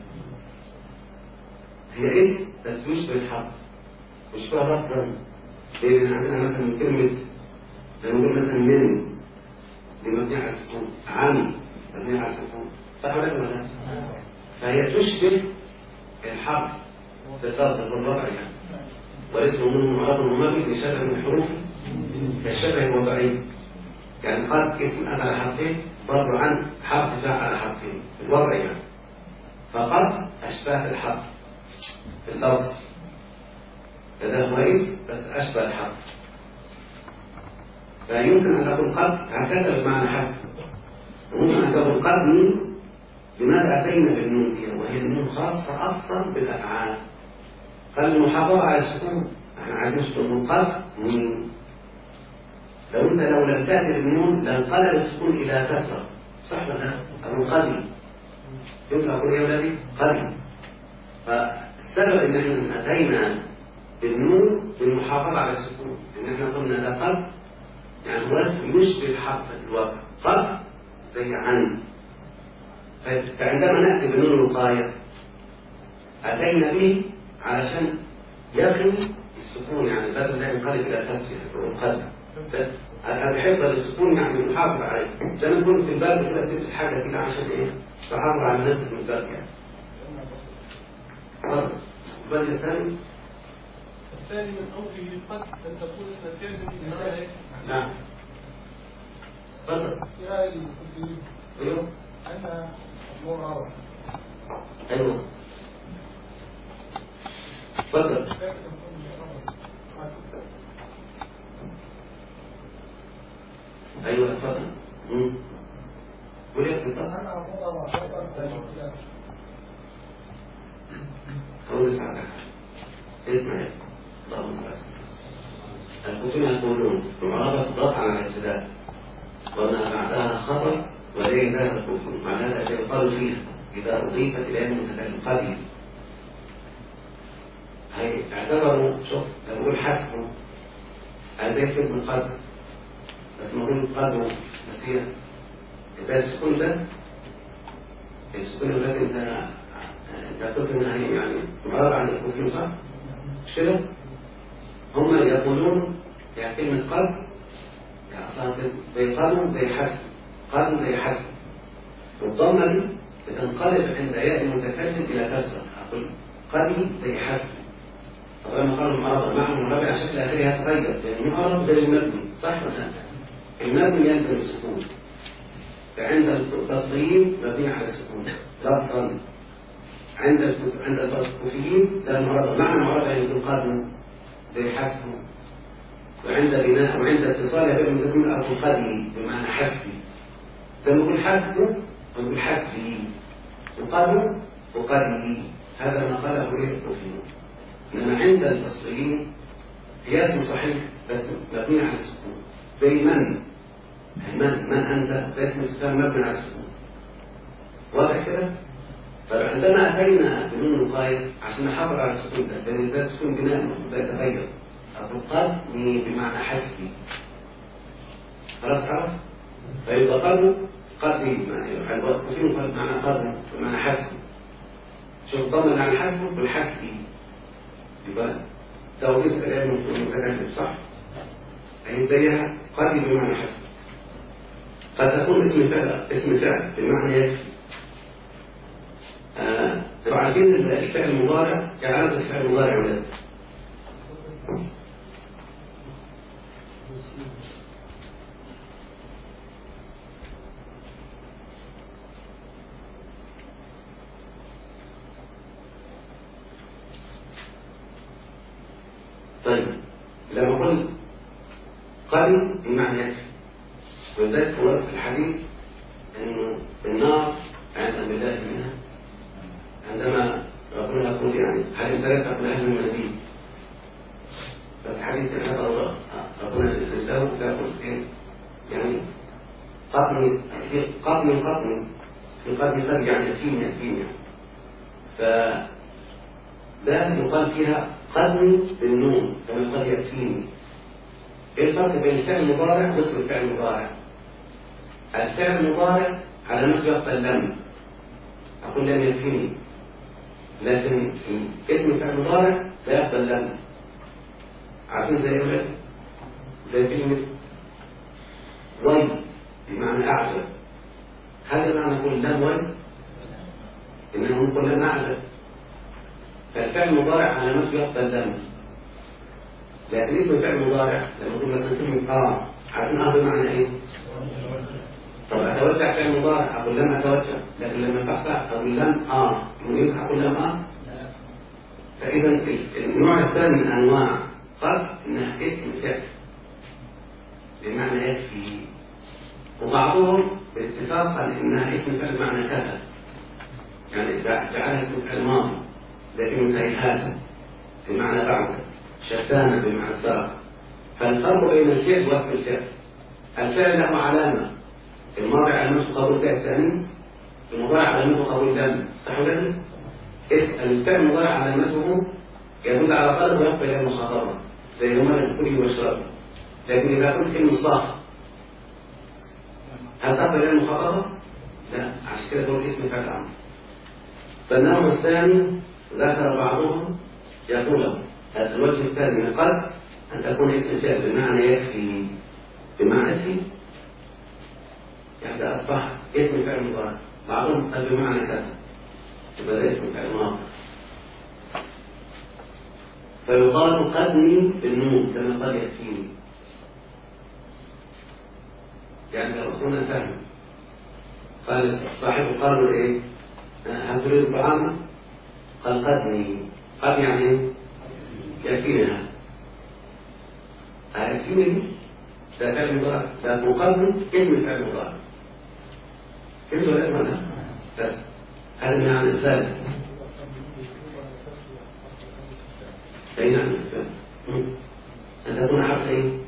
Speaker 1: هي اسم بس يشبه الحرف، مش فيها لفظا. لان عندنا مثلا كلمه لما نقول مثلا من دي مبنيه على السكون، عن مبنيه على السكون، صح ولا لا؟ فهي تشبه الحرف في اللفظ والوضع يعني، والاسم منه معرض ومبني لشبه من الحروف كالشبه الوضعي. يعني قد اسم على حرفين برضو عن حرف جاء على حرفين في الوضع يعني، فقد أشبه الحرف في اللفظ، فده هو اسم بس أشبه الحرف. فيمكن أن تقول قد هكذا بمعنى حسب، وممكن أن تقول قد من. لماذا أتينا بالنون دي؟ وهي النون خاصة أصلا بالأفعال، فالمحافظة على السكون احنا عايزين نشتغل قد من. لو لم تأتي بالنون لانقلب السكون إلى كسرة، صح ولا لا؟ أو قلي يمكن أقول يا ولدي قلي. فالسبب إن احنا أتينا بالنون للمحافظة على السكون، إن احنا قلنا ده قد يعني هو اسم يشبه الحرف في الواقع، قد زي عن. فعندما نأتي بالنون الوقاية أتينا به علشان يغني السكون، يعني بدل لا ينقلب إلى كسر القلب. الحفظ للسكون يعني محافظ عليه، لما تكون في الباب كده تلبس حاجة كده عشان إيه؟ تحافظ على الناس من الباب يعني. الباب الثاني
Speaker 2: من قوله قد أن تكون اسم الكلمة بمعنى إيه؟
Speaker 1: نعم. تفضل. أيوه.
Speaker 2: أنها معرضة.
Speaker 1: أيوه. تفضل. أيوه تفضل. قولي تفضل. أقول ساعة اسمع اللهم صل على سيدنا. الكتب يقولون المعرضة تضاف على الابتداء وما بعدها خطر وليه ذهب الكفر، معناها أشياء يقال فيها إذا أضيفت إلى المتكلم قبل. هي اعتبروا شوف لما نقول حسبه هذا يكتب من قد، بس موجود قد بس هي ده السكون ده، السكون الذي انت قلت انها يعني معرض عن الكوفيين صح؟ مش كده؟ هم يقولون يعني كلمة قد يعني أصلا زي قد زي حسب، قد زي حسب، والضمة دي بتنقلب عند ياء المتكلم إلى كسرة. أقول قد زي حسب، طبعا قالوا معرض معنى مربع شكل آخرها تغير لأن المعرض غير المبني صح ولا لا؟ المبني يلزم السكون، فعند البصريين مبني على السكون لفظا، عند الكوفيين ده المعرض معنى مربع يكون قد زي حسب، وعند بناء وعند اتصال بين المتكلم أو قدي بمعنى حسبي، زي ما نقول حسبه ونقول حسبي، وقدم وقدي، هذا ما قاله غير الكوفيين. إنما عند البصريين هي اسم صحيح بس مبني على السكون، زي من أنت ده اسم استفهام مبني على السكون، واضح كده؟ فعندما أتينا بنون الغاية عشان نحافظ على السكون ده، لأن ده السكون بناء المفروض يتغير، أقول قدني بمعنى حسبي، خلاص عرف؟ فيبقى قدني بمعنى قدني بمعنى حسبي، شوف الضمن عن حسبه بالحسبي يبقى توظيف الآن المتكلم صح؟ هيبدأها قدني بمعنى حسبي، قد تكون اسم فعل بمعنى يكفي. عارفين الفعل المضارع كعادة الفعل المضارع ولا؟ طيب لما قلت قرن بمعنى يكفي، ولذلك ورد في الحديث انه النار عند بالله منها عندما ربنا يقول يعني هل امتلكت من اهل المزيد، فالحديث هذا الله ربنا له يقول يعني قطني في قطني قد يعني يكفيني فده يقال فيها قدني بالنون كما قد يكفيني. ايه الفرق بين الفعل المضارع واسم الفعل المضارع؟ الفعل المضارع على نفسه يقبل لم، اقول لم يكفيني، لكن اسم الفعل المضارع لا يقبل لم. عارفين زي ايه؟ زي كلمة وي بمعنى أعجب، هذا معنى نقول لم وي، إننا نقول لم أعجب، فالفعل المضارع على نفسه يقبل لم، لكن اسم الفعل المضارع لما نقول مثلا كلمة عارفين بمعنى إيه؟ طب أتوجه فعل مضارع أقول لم أتوجه، لكن لما تحصل أقول لم ينفع أقول لم فإذا النوع الثاني من أنواع قد إنها اسم فعل بمعنى يكفي، وبعضهم باتفاق إنها اسم فعل بمعنى كفى، يعني جعلها اسم فعل ماضي لكن هيهات بمعنى بعد، شتانة بمعنى سرق. فالفرق بين الفعل واسم الفعل، الفعل له علامة، الماضي علامته قبول تاء التأنيث، المضارع علامته قبول دم، صح ولا لا؟ الفعل المضارع علامته يدل على قلب ويقبل الى المخاطبة، زي يوم كلي واشربي، لكن إذا قلت كلمة صاحب هل تقبل الى المخاطبة؟ لا، عشان كده تقول اسم فعل أمر. فالنوع الثاني ذكر بعضهم يقول الوجه الثاني من قد أن تكون اسم فعل بمعنى يكفي، بمعنى يكفي يعني ده أصبح اسم فعل مضارع، بعضهم قال بمعنى كذا يبقى ده اسم فعل ماضي، فيقال قدني بالنون كما قال يكفيني، يعني لو كنا فهم قال صاحب قالوا ايه هل تريد الطعام؟ قال قدني، قد يعني يكفيني، يكفيني ده فعل مضارع، ده مقدم اسم فعل مضارع، فهمتوا ولا لا؟ بس هذا المعنى الثالث. أي نعم استفهام أن تكون حرف إيه؟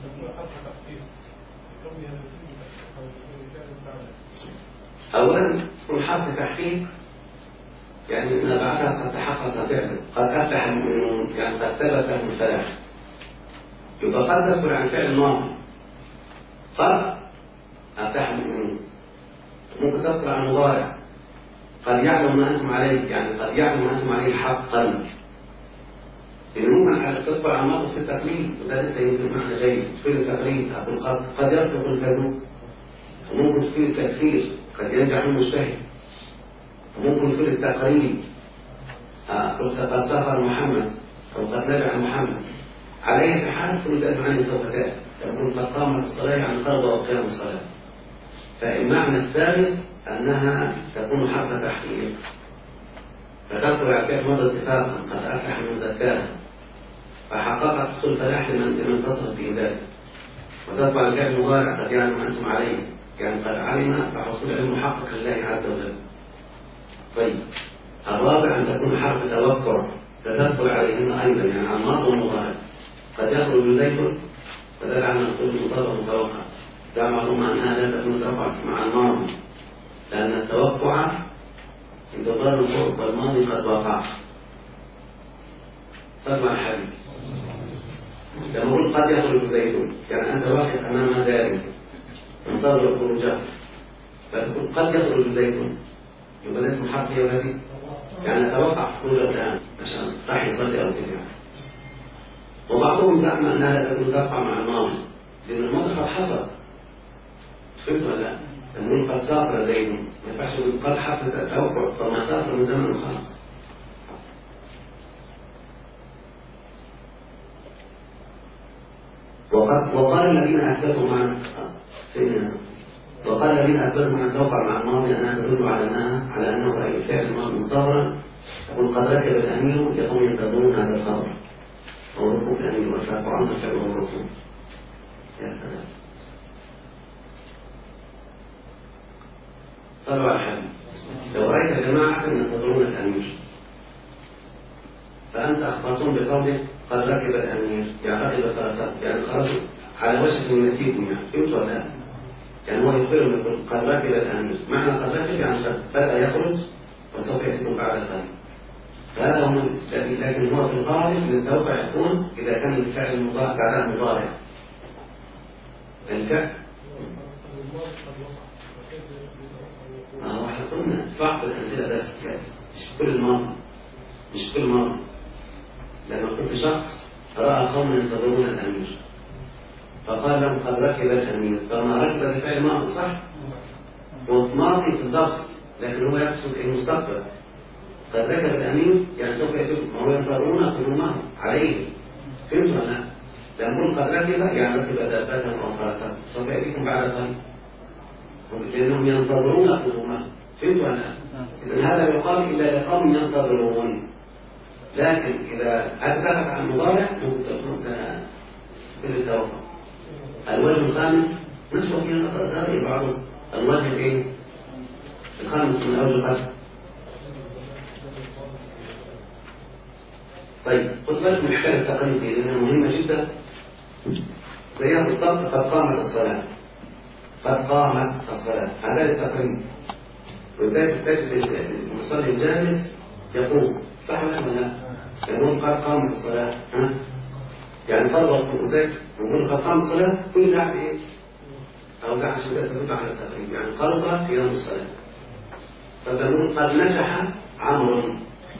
Speaker 1: أولا تكون حرف تحقيق، يعني ما بعدها قد تحقق فعلا، قد أفتح المؤمنون يعني قد ثبت المفتاح، يبقى قد تدخل على الفعل الماضي قد أفتح المؤمنون، ممكن تدخل على المضارع قد يعلم ما أنتم عليه، يعني قد يعلم ما أنتم عليه حقا، لأن ممكن تدخل على الماضي في التقليد، وده لسه يمكن معنى جيد في التقليد. أقول قد يصدق الكذوب، وممكن تفيد التكفير قد ينجح المجتهد، وممكن تفيد التقريب قد سافر محمد أو قد نجح محمد. على أي حال كل ذلك عن الزوجات يقول قد قامت الصلاة يعني قرب وقيام الصلاة. فالمعنى الثالث أنها تكون حرف تحقيق، فتدخل على فعل ماضي اتفاقا قد أفلح من زكاها فحققت حصول الفلاح لمن تصل في ذلك. وتدخل على فعل مضارع قد يعلم أنتم عليه، يعني قد علم فحصول علم محقق لله عز وجل. طيب الرابع أن تكون حرف توقع فتدخل عليهما أيضا، يعني على الماضي والمضارع. قد يخرج زيد فدل على الخروج المطلق متوقع، لا معلومة أنها لا تكون توقع مع الماضي، لأن التوقع انتظار القرب والماضي قد وقع. صلوا على الحبيب. لما نقول قد يخرج زيد يعني أنت واقف أمام دارك انتظر خروجه، فتقول قد يخرج زيد يبقى ده اسم حرف يا ولدي، يعني أتوقع خروجه الآن عشان راح يصلي أو كده. وبعضهم زعم أنها لا تكون تقع مع الماضي لأن الماضي قد حصل. فهمت ولا لا؟ نقول قد سافر زيد ما ينفعش نقول قد حرف توقع، طب ما سافر من زمن خلاص. وقال الذين أثبتوا مع وقال الذين أثبتوا مع التوقع مع الماضي أنها تدل على أنه أي فعل الماضي مضطرا. يقول قد ركب الأمير يقوم ينتظرون هذا الخبر، أو ركوب الأمير والركوع عنه فعله الركوب. يا سلام. صلوا على الحبيب. لو رأيت جماعة ينتظرون الأمير فأنت أخبرتم بقولك قد ركب الأمير، يعني ركب فرسان، يعني خرجوا على وشك من نتيجهم، يعني فهمت ولا لا؟ يعني هو يخبرهم يقول قد ركب الأمير، معنى قد ركب يعني قد بدأ يخرج وسوف يسير بعد ذلك. فهذا هو لكن هو في الغالب للتوقع يكون إذا كان الفعل المضارع بعدها مضارع. الفعل هو احنا قلنا فحص الأمثلة بس مش كل الماضي، مش كل مرة. لما كنت شخص رأى قوم ينتظرون الأمير فقال لهم قد ركب الأمير، فما ركب بفعل ماضي صح؟ وماضي في اللفظ لكن هو يقصد المستقبل. قد ركب الأمير يعني سوف يأتيكم، وهو ينتظرون قدومهم عليه. فهمت ولا لا؟ لما نقول قد ركب يعني ركب دابته أو فرسا سوف يأتيكم بعد قليل، لأنهم ينتظرون قدومهم. فهمت ولا لا؟ إذن هذا يقال إلا لقوم ينتظرون. لكن إذا أدبرت عن المضارع ممكن تكون بالتوقع. الوجه الخامس نشوف فيه نقطة ثانية بعضهم. الوجه الإيه؟ الخامس من أوجه القدر. طيب خد بالك من حكاية التقليد دي لأنها مهمة جدا. زيها بالضبط قد قامت الصلاة، قد قامت الصلاة، هذا التقليد. ولذلك تجد المصلي الجالس يقوم صح ولا لا؟ يقول قد قامت الصلاة، يعني فرض وذلك نقول قد قامت الصلاة كل لعب إيه؟ أو دع عشان تدل على التقليد، يعني قرب قيام الصلاة. فنقول قد نجح عمرو.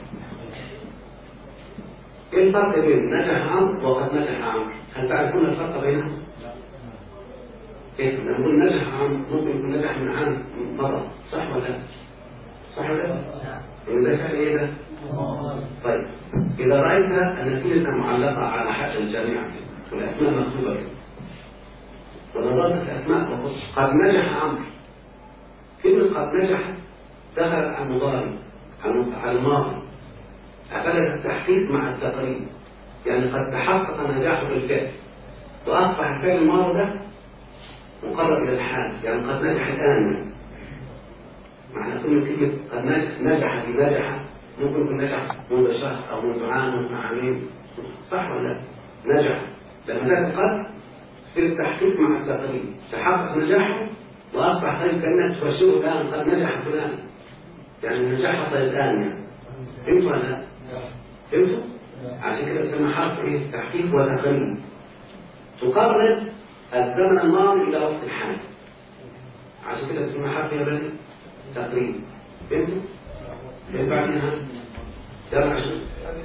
Speaker 1: إيه الفرق بين نجح عمرو وقد نجح عمرو؟ هل تعرفون الفرق بينهم؟ كيف؟ نقول نجح عمرو ممكن يكون نجح من عام مرة صح ولا لا؟ صح ولا لا؟ ده فعل إيه ده؟ طيب إذا رأيت النتيجة معلقة على حق الجميع والأسماء مكتوبة كده ونظرت الأسماء وقلت قد نجح عمرو، كلمة قد نجح دخل على المضارع على الماضي أفادت التحقيق مع التقريب، يعني قد تحقق نجاحه بالفعل وأصبح الفعل الماضي ده مقرب إلى الحال، يعني قد نجح الآن. معنى كلمة قد نجح في نجح ممكن يكون نجح منذ شهر أو منذ عام أو عامين صح ولا لا؟ نجح لما تأتي قد في التحقيق مع التقريب تحقق نجاحه وأصبح غير كأنك تبشره الآن قد نجح فلان، يعني النجاح حصل الآن. يعني فهمت ولا لا؟ فهمتوا؟ عشان كده يسمى حرف إيه؟ تحقيق وتقريب. تقرب الزمن الماضي إلى وقت الحال، عشان كده اسمها حرف يا بني تقريب. فهمتوا؟ فين بعدين يلا عشان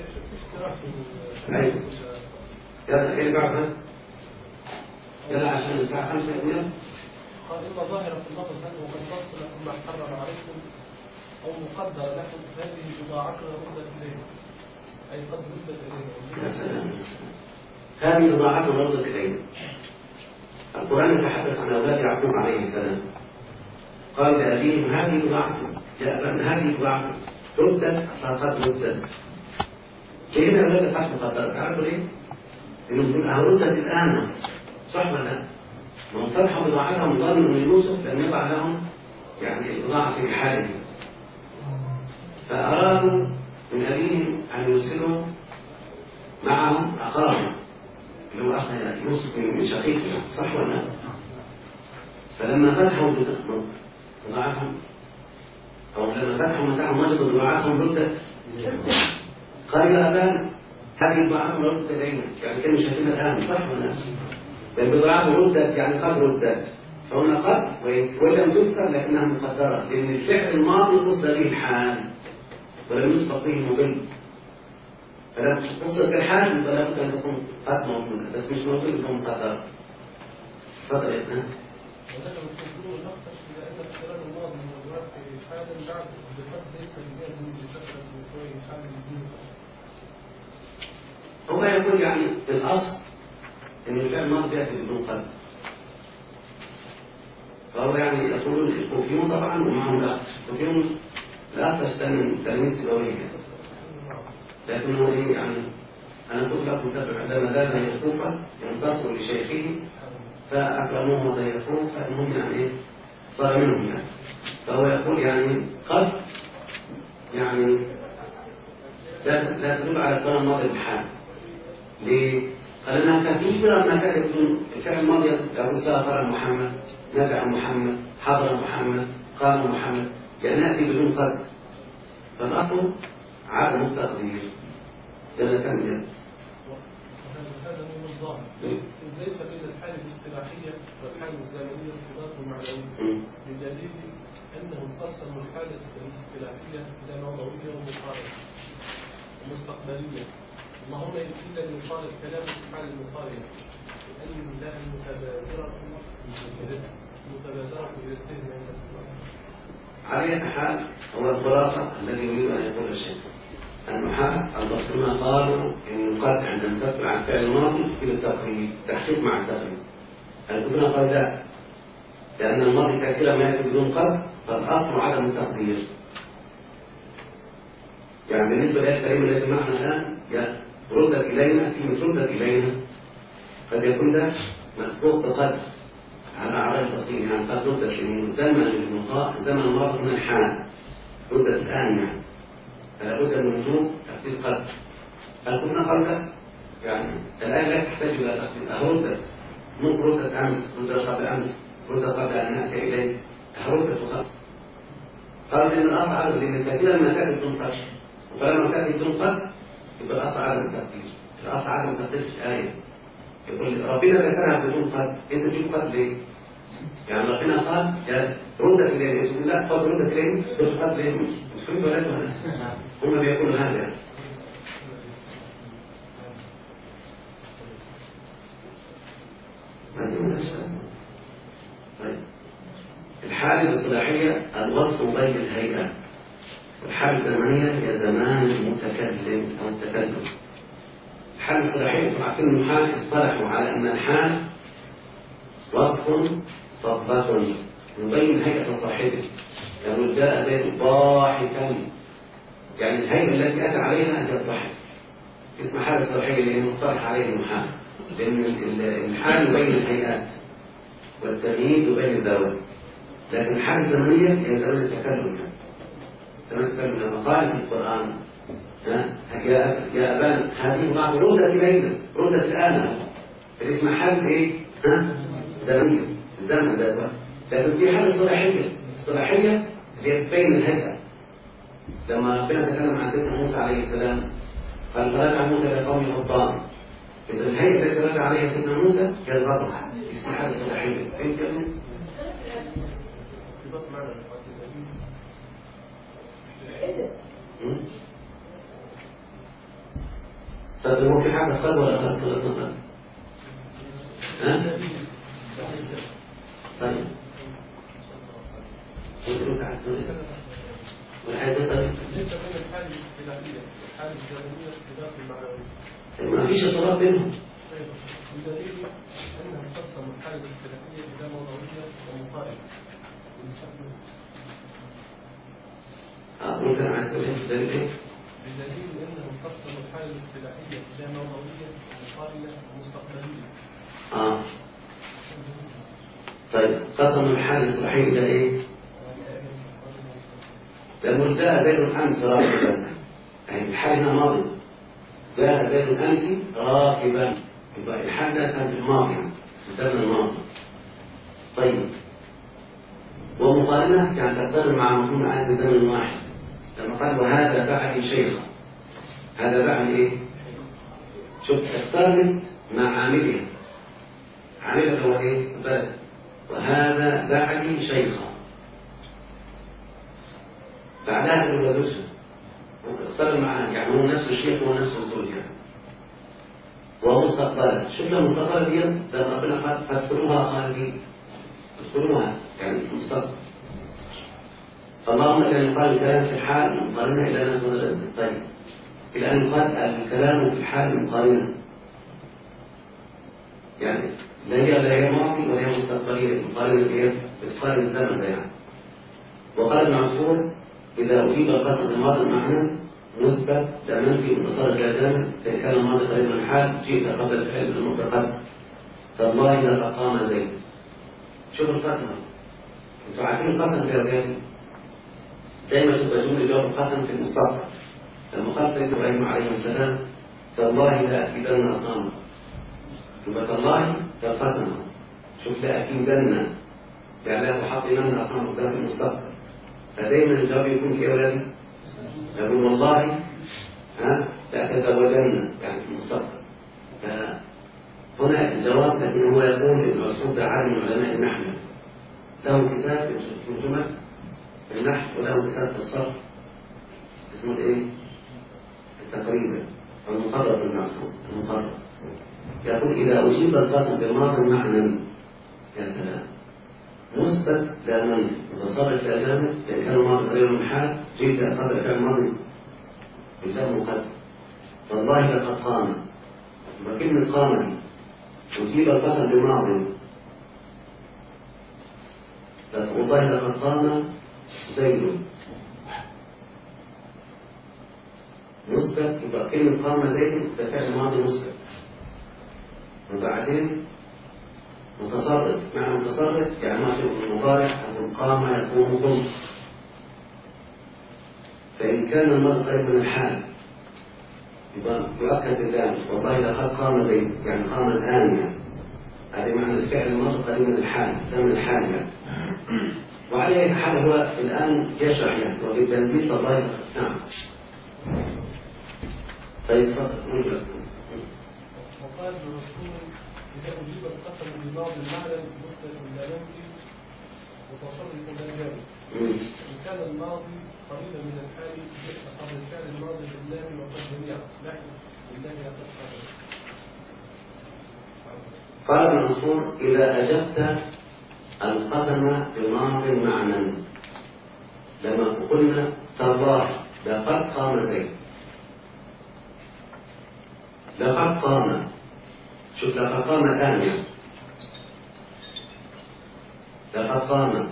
Speaker 1: أيوه يلا اللي بعدها يلا عشان الساعة 5 كده.
Speaker 2: قال إن ظاهرة في اللفظ أنه قد نص لكم ما حرم عليكم أو مقدر لكم هذه بضاعتنا ردت إلينا، أي قد ردت إلينا.
Speaker 1: يا سلام هذه بضاعتنا ردت إلينا. القرآن يتحدث عن أولاد يعقوب عليه السلام، قال لأبيهم هذه بضاعتكم يا أبانا هذه بضاعتكم ردت فقد ردت. كلمة ردت حتى مقدرة، تعرفوا ليه؟ إنه بيقول ردت الآن، صح ولا لا؟ من طرحوا بضاعتهم ظنوا أن يوسف لم يضع لهم يعني البضاعة في حاله، فأرادوا من أبيهم أن يرسلوا معهم أخاهم اللي هو أخ يوسف من شقيقه، صح ولا لا؟ فلما فتحوا بضاعتهم أو لما فتحوا متاعهم وجدوا بضاعتهم ردت، قالوا يا أبانا هذه بضاعتهم ردت إلينا، يعني كانوا شايفينها الآن، صح ولا لا؟ البضاعة ردت يعني قد ردت، فهنا قد ولم تذكر لكنها مقدرة، لأن الفعل الماضي قصد به الحال ولم يسبق به مضل، فلم قصد بالحال فلا بد أن تكون قد موجودة، بس مش موجودة تكون مقدرة. تفضل يا ابني.
Speaker 2: ولكن الحضور نقص إلى أن اختيار الماضي من الوقت حالا بعد بقد ليس لجاز من بكثرة وقوع حال الدين.
Speaker 1: هو يقول يعني في الأصل إن الفعل الماضي يأتي بدون قد، فهو يعني يقولون الكوفيون طبعا ومعهم لا الكوفيون لا تشتمل تلميذ سيبويه، لكنه يعني أنا كنت لكم سبب عندما ذهب إلى الكوفة ينتصر لشيخه فأكرموه وضيفوه فالمهم يعني صار منهم يعني، فهو يقول يعني قد يعني لا تدل على الكون الماضي بحال. ليه؟ قال أنها كثيرا ما كان يكون الفعل الماضي يقول سافر محمد، نزع محمد، حضر محمد، قام محمد، يعني نأتي بدون قد، فالأصل عدم التقدير. هذا كان
Speaker 2: هذا هو الظاهر. ليس بين الحالة الاصطلاحية والحالة الزمنية ارتباط معنوي، بدليل أنهم قسموا الحالة الاصطلاحية إلى موضوعية ومستقبلية، اللهم إلا أن يقال الكلام في حال المقارنة، لأن لا المتبادرة إلى الذهن عند الإطلاق.
Speaker 1: على أي حال هو الخلاصة الذي يريد أن يقول الشيخ النحاة البصريون قالوا إن قد عندما تدخل على الفعل الماضي تفيد التقريب، تحقيق مع التقريب. الكتب قال لا، لأن الماضي كثيرا ما يأتي بدون قد، فالأصل عدم التقدير. يعني بالنسبة لآية الكريمة التي معنا الآن ردت إلينا، كلمة ردت إلينا قد يكون ده مسبوق بقد على أعراض البصير، يعني قد ردت من زمن الماضي من الحال ردت الآن يعني، فلا بد من وجوب تقدير قد. الكتب قال يعني الآية لا تحتاج إلى تقدير، ردت ممكن ردت أمس، ردت قبل أمس، ردت قبل أن نأتي إليه، ردت وخلاص. قال إن الأصل عدم، لأن كثيرا ما تأتي بدون قد، وفلما تأتي بدون قد يبقى الأصل عدم التقدير. الأصل عدم التقدير في آية يقول ربنا ذكرها بدون قد، أنت تجيب قد ليه؟ يعني ربنا قال ردت إليه، يقول لا قد ردت إليه، قلت قد ليه؟ مش فهمت ولا لا؟ هم بيقولوا هذا. طيب الحالة الاصطلاحية الوصف بين الهيئة، والحالة الزمنية هي زمان المتكلم أو التكلم. الحالة الاصطلاحية تعرفون أن الحال اصطلحوا على أن الحال وصف تطبيق يبين هيئة صاحبه، يعني جاء بيت ضاحكا، يعني الهيئة التي أتى عليها هي الضحك، اسمها حالة اصطلاحية لأن مصطلح عليه المحال، لأن الحال يبين الهيئات والتمييز يبين الذوات، لكن الحالة الزمنية هي زمن التكلم. زمن التكلم لما قال في القرآن يا أبان هذه بعض ردت إلينا، ردت الآن، الاسم حال إيه؟ زمنية، الزمن ذاته. لكن في حالة صلاحية، الصلاحية هي بين الهيئة. لما ربنا تكلم عن سيدنا موسى عليه السلام قال فرجع موسى إلى قومه غضبان إذا الهيئة التي رجع عليها سيدنا موسى هي الرضع اسمها حالة صلاحية. فهمت يا ابني؟ طيب هو في حاجة قد ولا خلاص ولا صفر؟ ها؟ طيب والحاجة طيب
Speaker 2: ليس بين الحالة الاصطلاحية والحالة الزمنية اختلاف المعنوي.
Speaker 1: ما فيش اضطراب بينهم.
Speaker 2: بدليل أنها تقسم الحالة الاصطلاحية إلى موضوعية ومقارنة.
Speaker 1: ممكن عايز تقول ايه بدليل ايه؟
Speaker 2: بدليل أنها تقسم الحالة الاصطلاحية إلى موضوعية ومقارنة ومستقبلية.
Speaker 1: طيب قسم الحالة الاصطلاحية إلى ايه؟ لأنه جاء زيد الأمس راكبا، يعني الحال هنا ماضي. جاء زيد الأمس راكبا، يبقى الحال ده كان في الماضي، في الزمن الماضي. طيب ومقارنة يعني تقترن مع مفهوم عهد الزمن واحد. لما قال وهذا بعد شيخا، هذا بعد ايه؟ شوف اقترنت مع عاملها. عاملها هو ايه؟ بلد. وهذا بعد شيخا، بعدها تقول وزوجها اختار معها، يعني هو نفس الشيخ وهو نفس الزوج يعني. ومستقبلا، شوف المستقبل دي لما ربنا قال فاذكروها خالدين، اذكروها يعني المستقبل. اللهم الى يقال الكلام في الحال مقارنه الى ان تولد. طيب الى ان يقال الكلام في الحال مقارنه، يعني لا هي ماضي ولا هي مستقبليه، مقارنه هي بتقارن الزمن ده يعني. وقال المعصور إذا أجيب القسم الماضي المعنى نسبة لمنفي متصرف الجامع، فإن كان الماضي قريب من الحال جئت قبل الفعل المعتقد فالله لا فقام زيد. شوف القسم، أنتوا عارفين القسم في الكلام دائما تبقى جملة جواب القسم في المستقبل. لما قال سيدنا إبراهيم عليه السلام فالله لا أكيدن أصنامه، يبقى تالله كالقسم. شوف لا أكيدن يعني لا تحطمن أصنامه ده في المستقبل. فدايما الجواب يكون في أولادي يقول والله لأتزوجن يعني في المستقبل. فهنا الجواب لكن هو يقول المسعود ده عالم علماء النحو، له كتاب اسمه جمل النحو وله كتاب في الصرف اسمه ايه؟ التقريب المقرر بالمسعود المقرر. يقول إذا أجيب القسم بالماضي معنى يا سلام مثبت لا منفي متصرف لا جامد، لأن كان الماضي قريب من الحال جئت قبل الفعل الماضي بالفعل مقدم. فالله لقد قام، وكلمة قام أجيب القسم بماضي، والله لقد قام زيد مثبت، يبقى كلمة قام زيد ده فعل ماضي مثبت. وبعدين متصرف، معنى متصرف يعني ماضي المضارع أو قام يقوم قم. فإن كان الماضي قريب من الحال يبقى يؤكد بالله والله لقد قام زيد يعني قام الآن يعني. هذا معنى الفعل الماضي قريب من الحال، زمن الحال يعني. وعلى أي حال هو الآن يشرح يعني وبالتنزيل والله نعم. طيب تفضل.
Speaker 2: وقال الرسول إذا أجيب القسم بماضي المعنى مسلم لا يمكن متصرف لا جامد. إن كان الماضي قريبا من الحال قبل الفعل الماضي بالله وقد جميعا نحن بالله قد قبل.
Speaker 1: قال ابن منصور إذا أجبت القسم بماض معنى لما قلنا تالله لقد قام زيد، لقد قام، شوف لقد قام الآن يعني. لقد قام،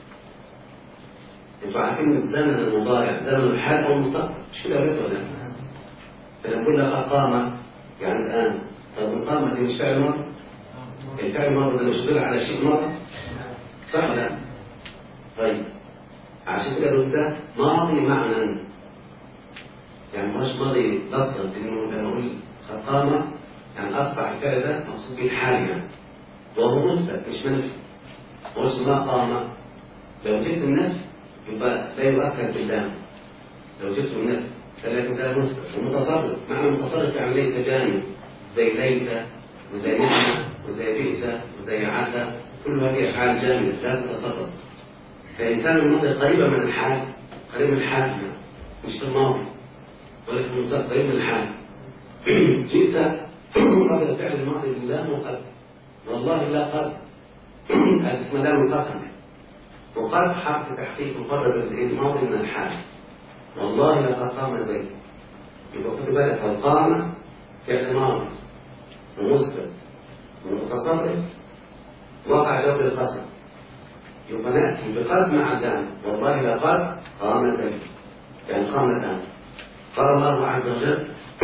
Speaker 1: انتوا عارفين الزمن المضارع زمن الحال أو المستقبل مش كده ولا؟ فنقول لقد قام يعني الآن. طب قام دي مش فعل ماضي؟ الفعل الماضي ده مش يدل على شيء ماضي صح ولا لا؟ طيب عشان كده ده ماضي معنى يعني مش ماضي لفظا، لانه لما اقول قد قام يعني اصبح الفعل ده مقصود به الحال يعني، وهو مثبت مش منفي. مش ما قام، لو جبت النفي يبقى لا يؤكد باللام، لو جبت النفي فلكن ده مثبت ومتصرف. معنى المتصرف يعني ليس جانب، زي ليس وزي نعمة وزي بئس وزي عسى، كل هذه أفعال جامدة لا تتصرف. فإن كان الماضي قريبا من الحال، قريب من الحال مش في الماضي ولكن المستقبل قريب من الحال، جئت قبل الفعل الماضي لله وقد، والله لا قد، اسم لام القسم، وقد حرف تحقيق مقرب الماضي من الحال، والله لقد قام زيد. يبقى خد بالك لو قام فعل ماضي ومسبق ومتصرف وقع جواب القسم، يبقى نأتي بقد مع اللام، والله لقد قام زيد، يعني قام الآن. قال الله عز وجل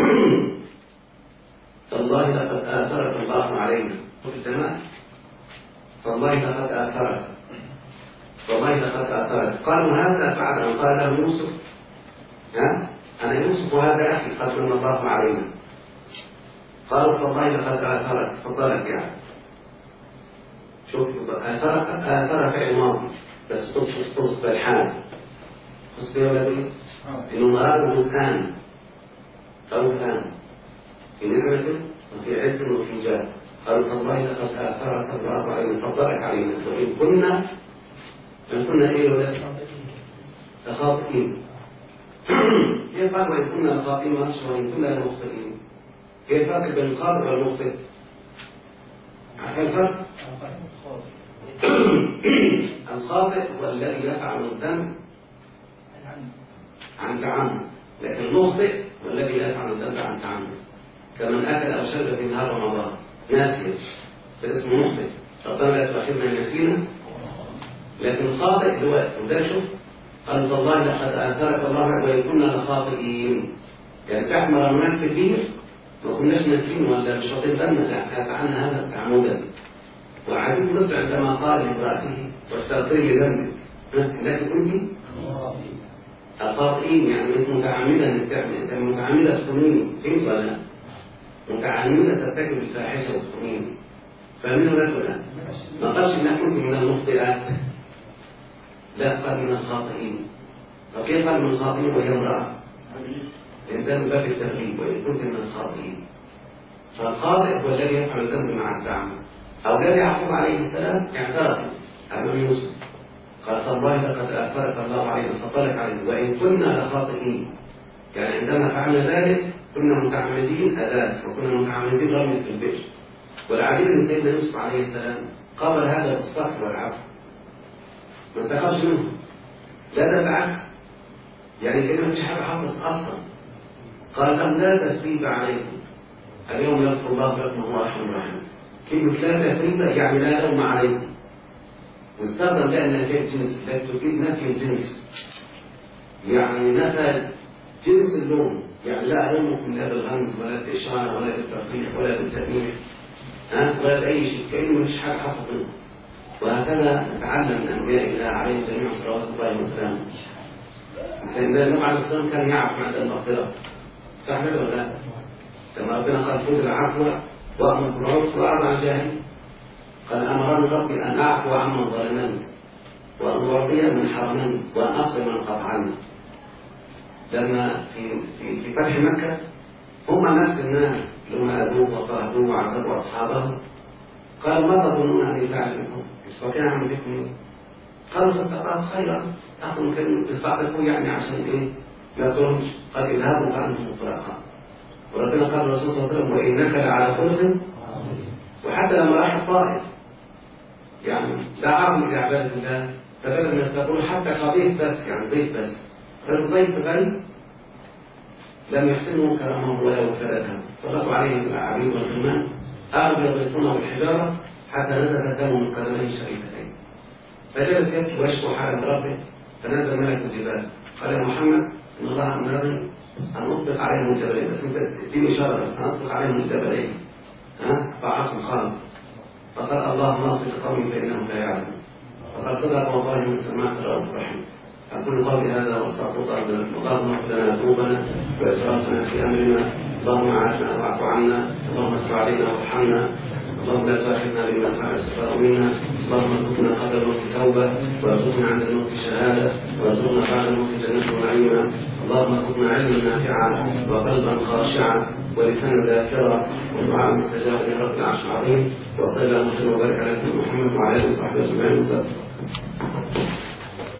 Speaker 1: تالله لقد آثرك الله علينا في الجمال، تالله لقد آثرك، والله لقد آثرك. قالوا هذا بعد أن قال له يوسف أنا يوسف وهذا أخي قد من الله علينا، قالوا تالله لقد آثرك، فضلك يعني شوف آثر فعل ماضي بس تخص بالحال، خص يا ولدي إنه مراده كان أو كان في نعمة وفي عز وفي جاه، قالوا تالله لقد آثرك الله علينا فضلك علينا، وإن كنا إيه ولا لخاطئين. كيف قال وإن كنا لخاطئين وإن كنا لمخطئين؟ كيف الفرق بين الخاطئ والمخطئ؟ عارف الفرق؟ الخاطئ هو الذي يفعل الذنب عن تعمد، لكن المخطئ هو الذي لا يفعل الذنب عن تعمد، كمن أكل أو شرب في نهار رمضان ناسيا فاسمه مخطئ، ربنا لا تؤاخذنا نسينا. لكن الخاطئ هو وده شوف قال تالله لقد آثرك الله وإن كنا لخاطئين، يعني ساعة ما رميناك في البير ما كناش ناسين ولا مش واخدين بالنا، لا فعلنا هذا تعمدا. وعزيز مصر عندما قال لامرأته واستغفري لذنبك انك كنت الخاطئين، يعني انت متعمده انك تعمل، انت متعمده تخونيني، فهمت ولا لا؟ متعمده ترتكب الفاحشه وتخونيني، فاهمين ولا لا؟ ما قالش انك كنت من المخطئات، لا قال من الخاطئين. وكيف قال من الخاطئين وهي امرأة؟ لأن ده من باب التغليب، وإن كنت من الخاطئين. فالخاطئ هو الذي يفعل الذنب مع التعمد. أولاد يعقوب عليه السلام اعترفوا أمام يوسف، قال تالله لقد آثرك الله علينا فطلق علينا وإن كنا لخاطئين، يعني عندما فعلنا ذلك كنا متعمدين أداء وكنا متعمدين رمي في البئر. والعجيب أن سيدنا يوسف عليه السلام قبل هذا بالصبر والعفو، ما انتقصش منه، لا ده بالعكس، يعني كده مفيش حاجة حصلت أصلا. قال لهم لا تثريب عليكم اليوم يغفر الله لكم وهو أرحم الراحمين. كلمة لا تثريب يعني لا لوم عليكم، واستخدم بقى نفي الجنس، لا تفيد نفي الجنس، يعني نفى جنس اللوم، يعني لا ألومكم لا بالغمز ولا بالإشارة ولا بالتصريح ولا بالتأمين ولا بأي شيء، كأنه مفيش حاجة حصلت منه. وهكذا نتعلم من أنبياء الله عليهم جميعا صلوات الله وسلامه. سيدنا النبي عليه الصلاة والسلام كان يعرف معنى المغفرة، صح ولا لا؟ لما ربنا قال خذ العفو وأمر بالعرف وأعرض عن الجاهل، قال أمرني ربي أن أعفو عمن ظلمني وأن أعطي من حرمني وأن أصل من قطعني. لما في فتح مكة هم نفس الناس اللي هم أذوه وطردوه وعذبوا أصحابه، قالوا ما تظنون أن يفعل بكم؟ وكان عمل بكم إيه؟ قالوا فسألت خيرا أخذ كلمة تستعطفوا يعني عشان إيه؟ لا ترمش، قال اذهبوا فأنتم مطلقا. وربنا قال الرسول صلى الله عليه وسلم وإنك لعلى خلق. وحتى لما راح الطائف يعني دعاهم إلى عبادة الله، فبدل ما يستقبلوا حتى كضيف بس، يعني ضيف بس، فالضيف غني لم يحسنوا كرامه ولا وفادته، سلطوا عليه العبيد والغلمان، أخذوا يضربونه بالحجارة حتى نزل الدم من قدميه الشريفتين. فجلس يبكي ويشكو حال ربه، فنزل ملك الجبال قال يا محمد إن الله أمرني أن أطلق عليهم الجبلين، بس أنت اديني إشارة بس أن أطلق عليهم الجبلين فعاصم خالد. فقال اللهم اغفر لقومي فإنهم لا يعلمون. فقد صدق والله من سماعة الأرض الرحيم. أقول قولي هذا واستغفر الله لكم. اللهم اغفر لنا ذنوبنا وإسرافنا في أمرنا، اللهم عافنا واعف عنا، اللهم استر علينا وارحمنا. اللهم لا تؤاخذنا بما فعل السفهاء منا. اللهم ارزقنا قبل الموت توبة، وارزقنا عند الموت شهادة، وارزقنا بعد الموت جنة ونعيما. اللهم ارزقنا علما نافعا وقلبا خاشعا ولسانا ذاكرا ودعاء مستجابا يا رب العرش العظيم. وصلى الله وسلم وبارك على سيدنا محمد وعلى اله وصحبه اجمعين.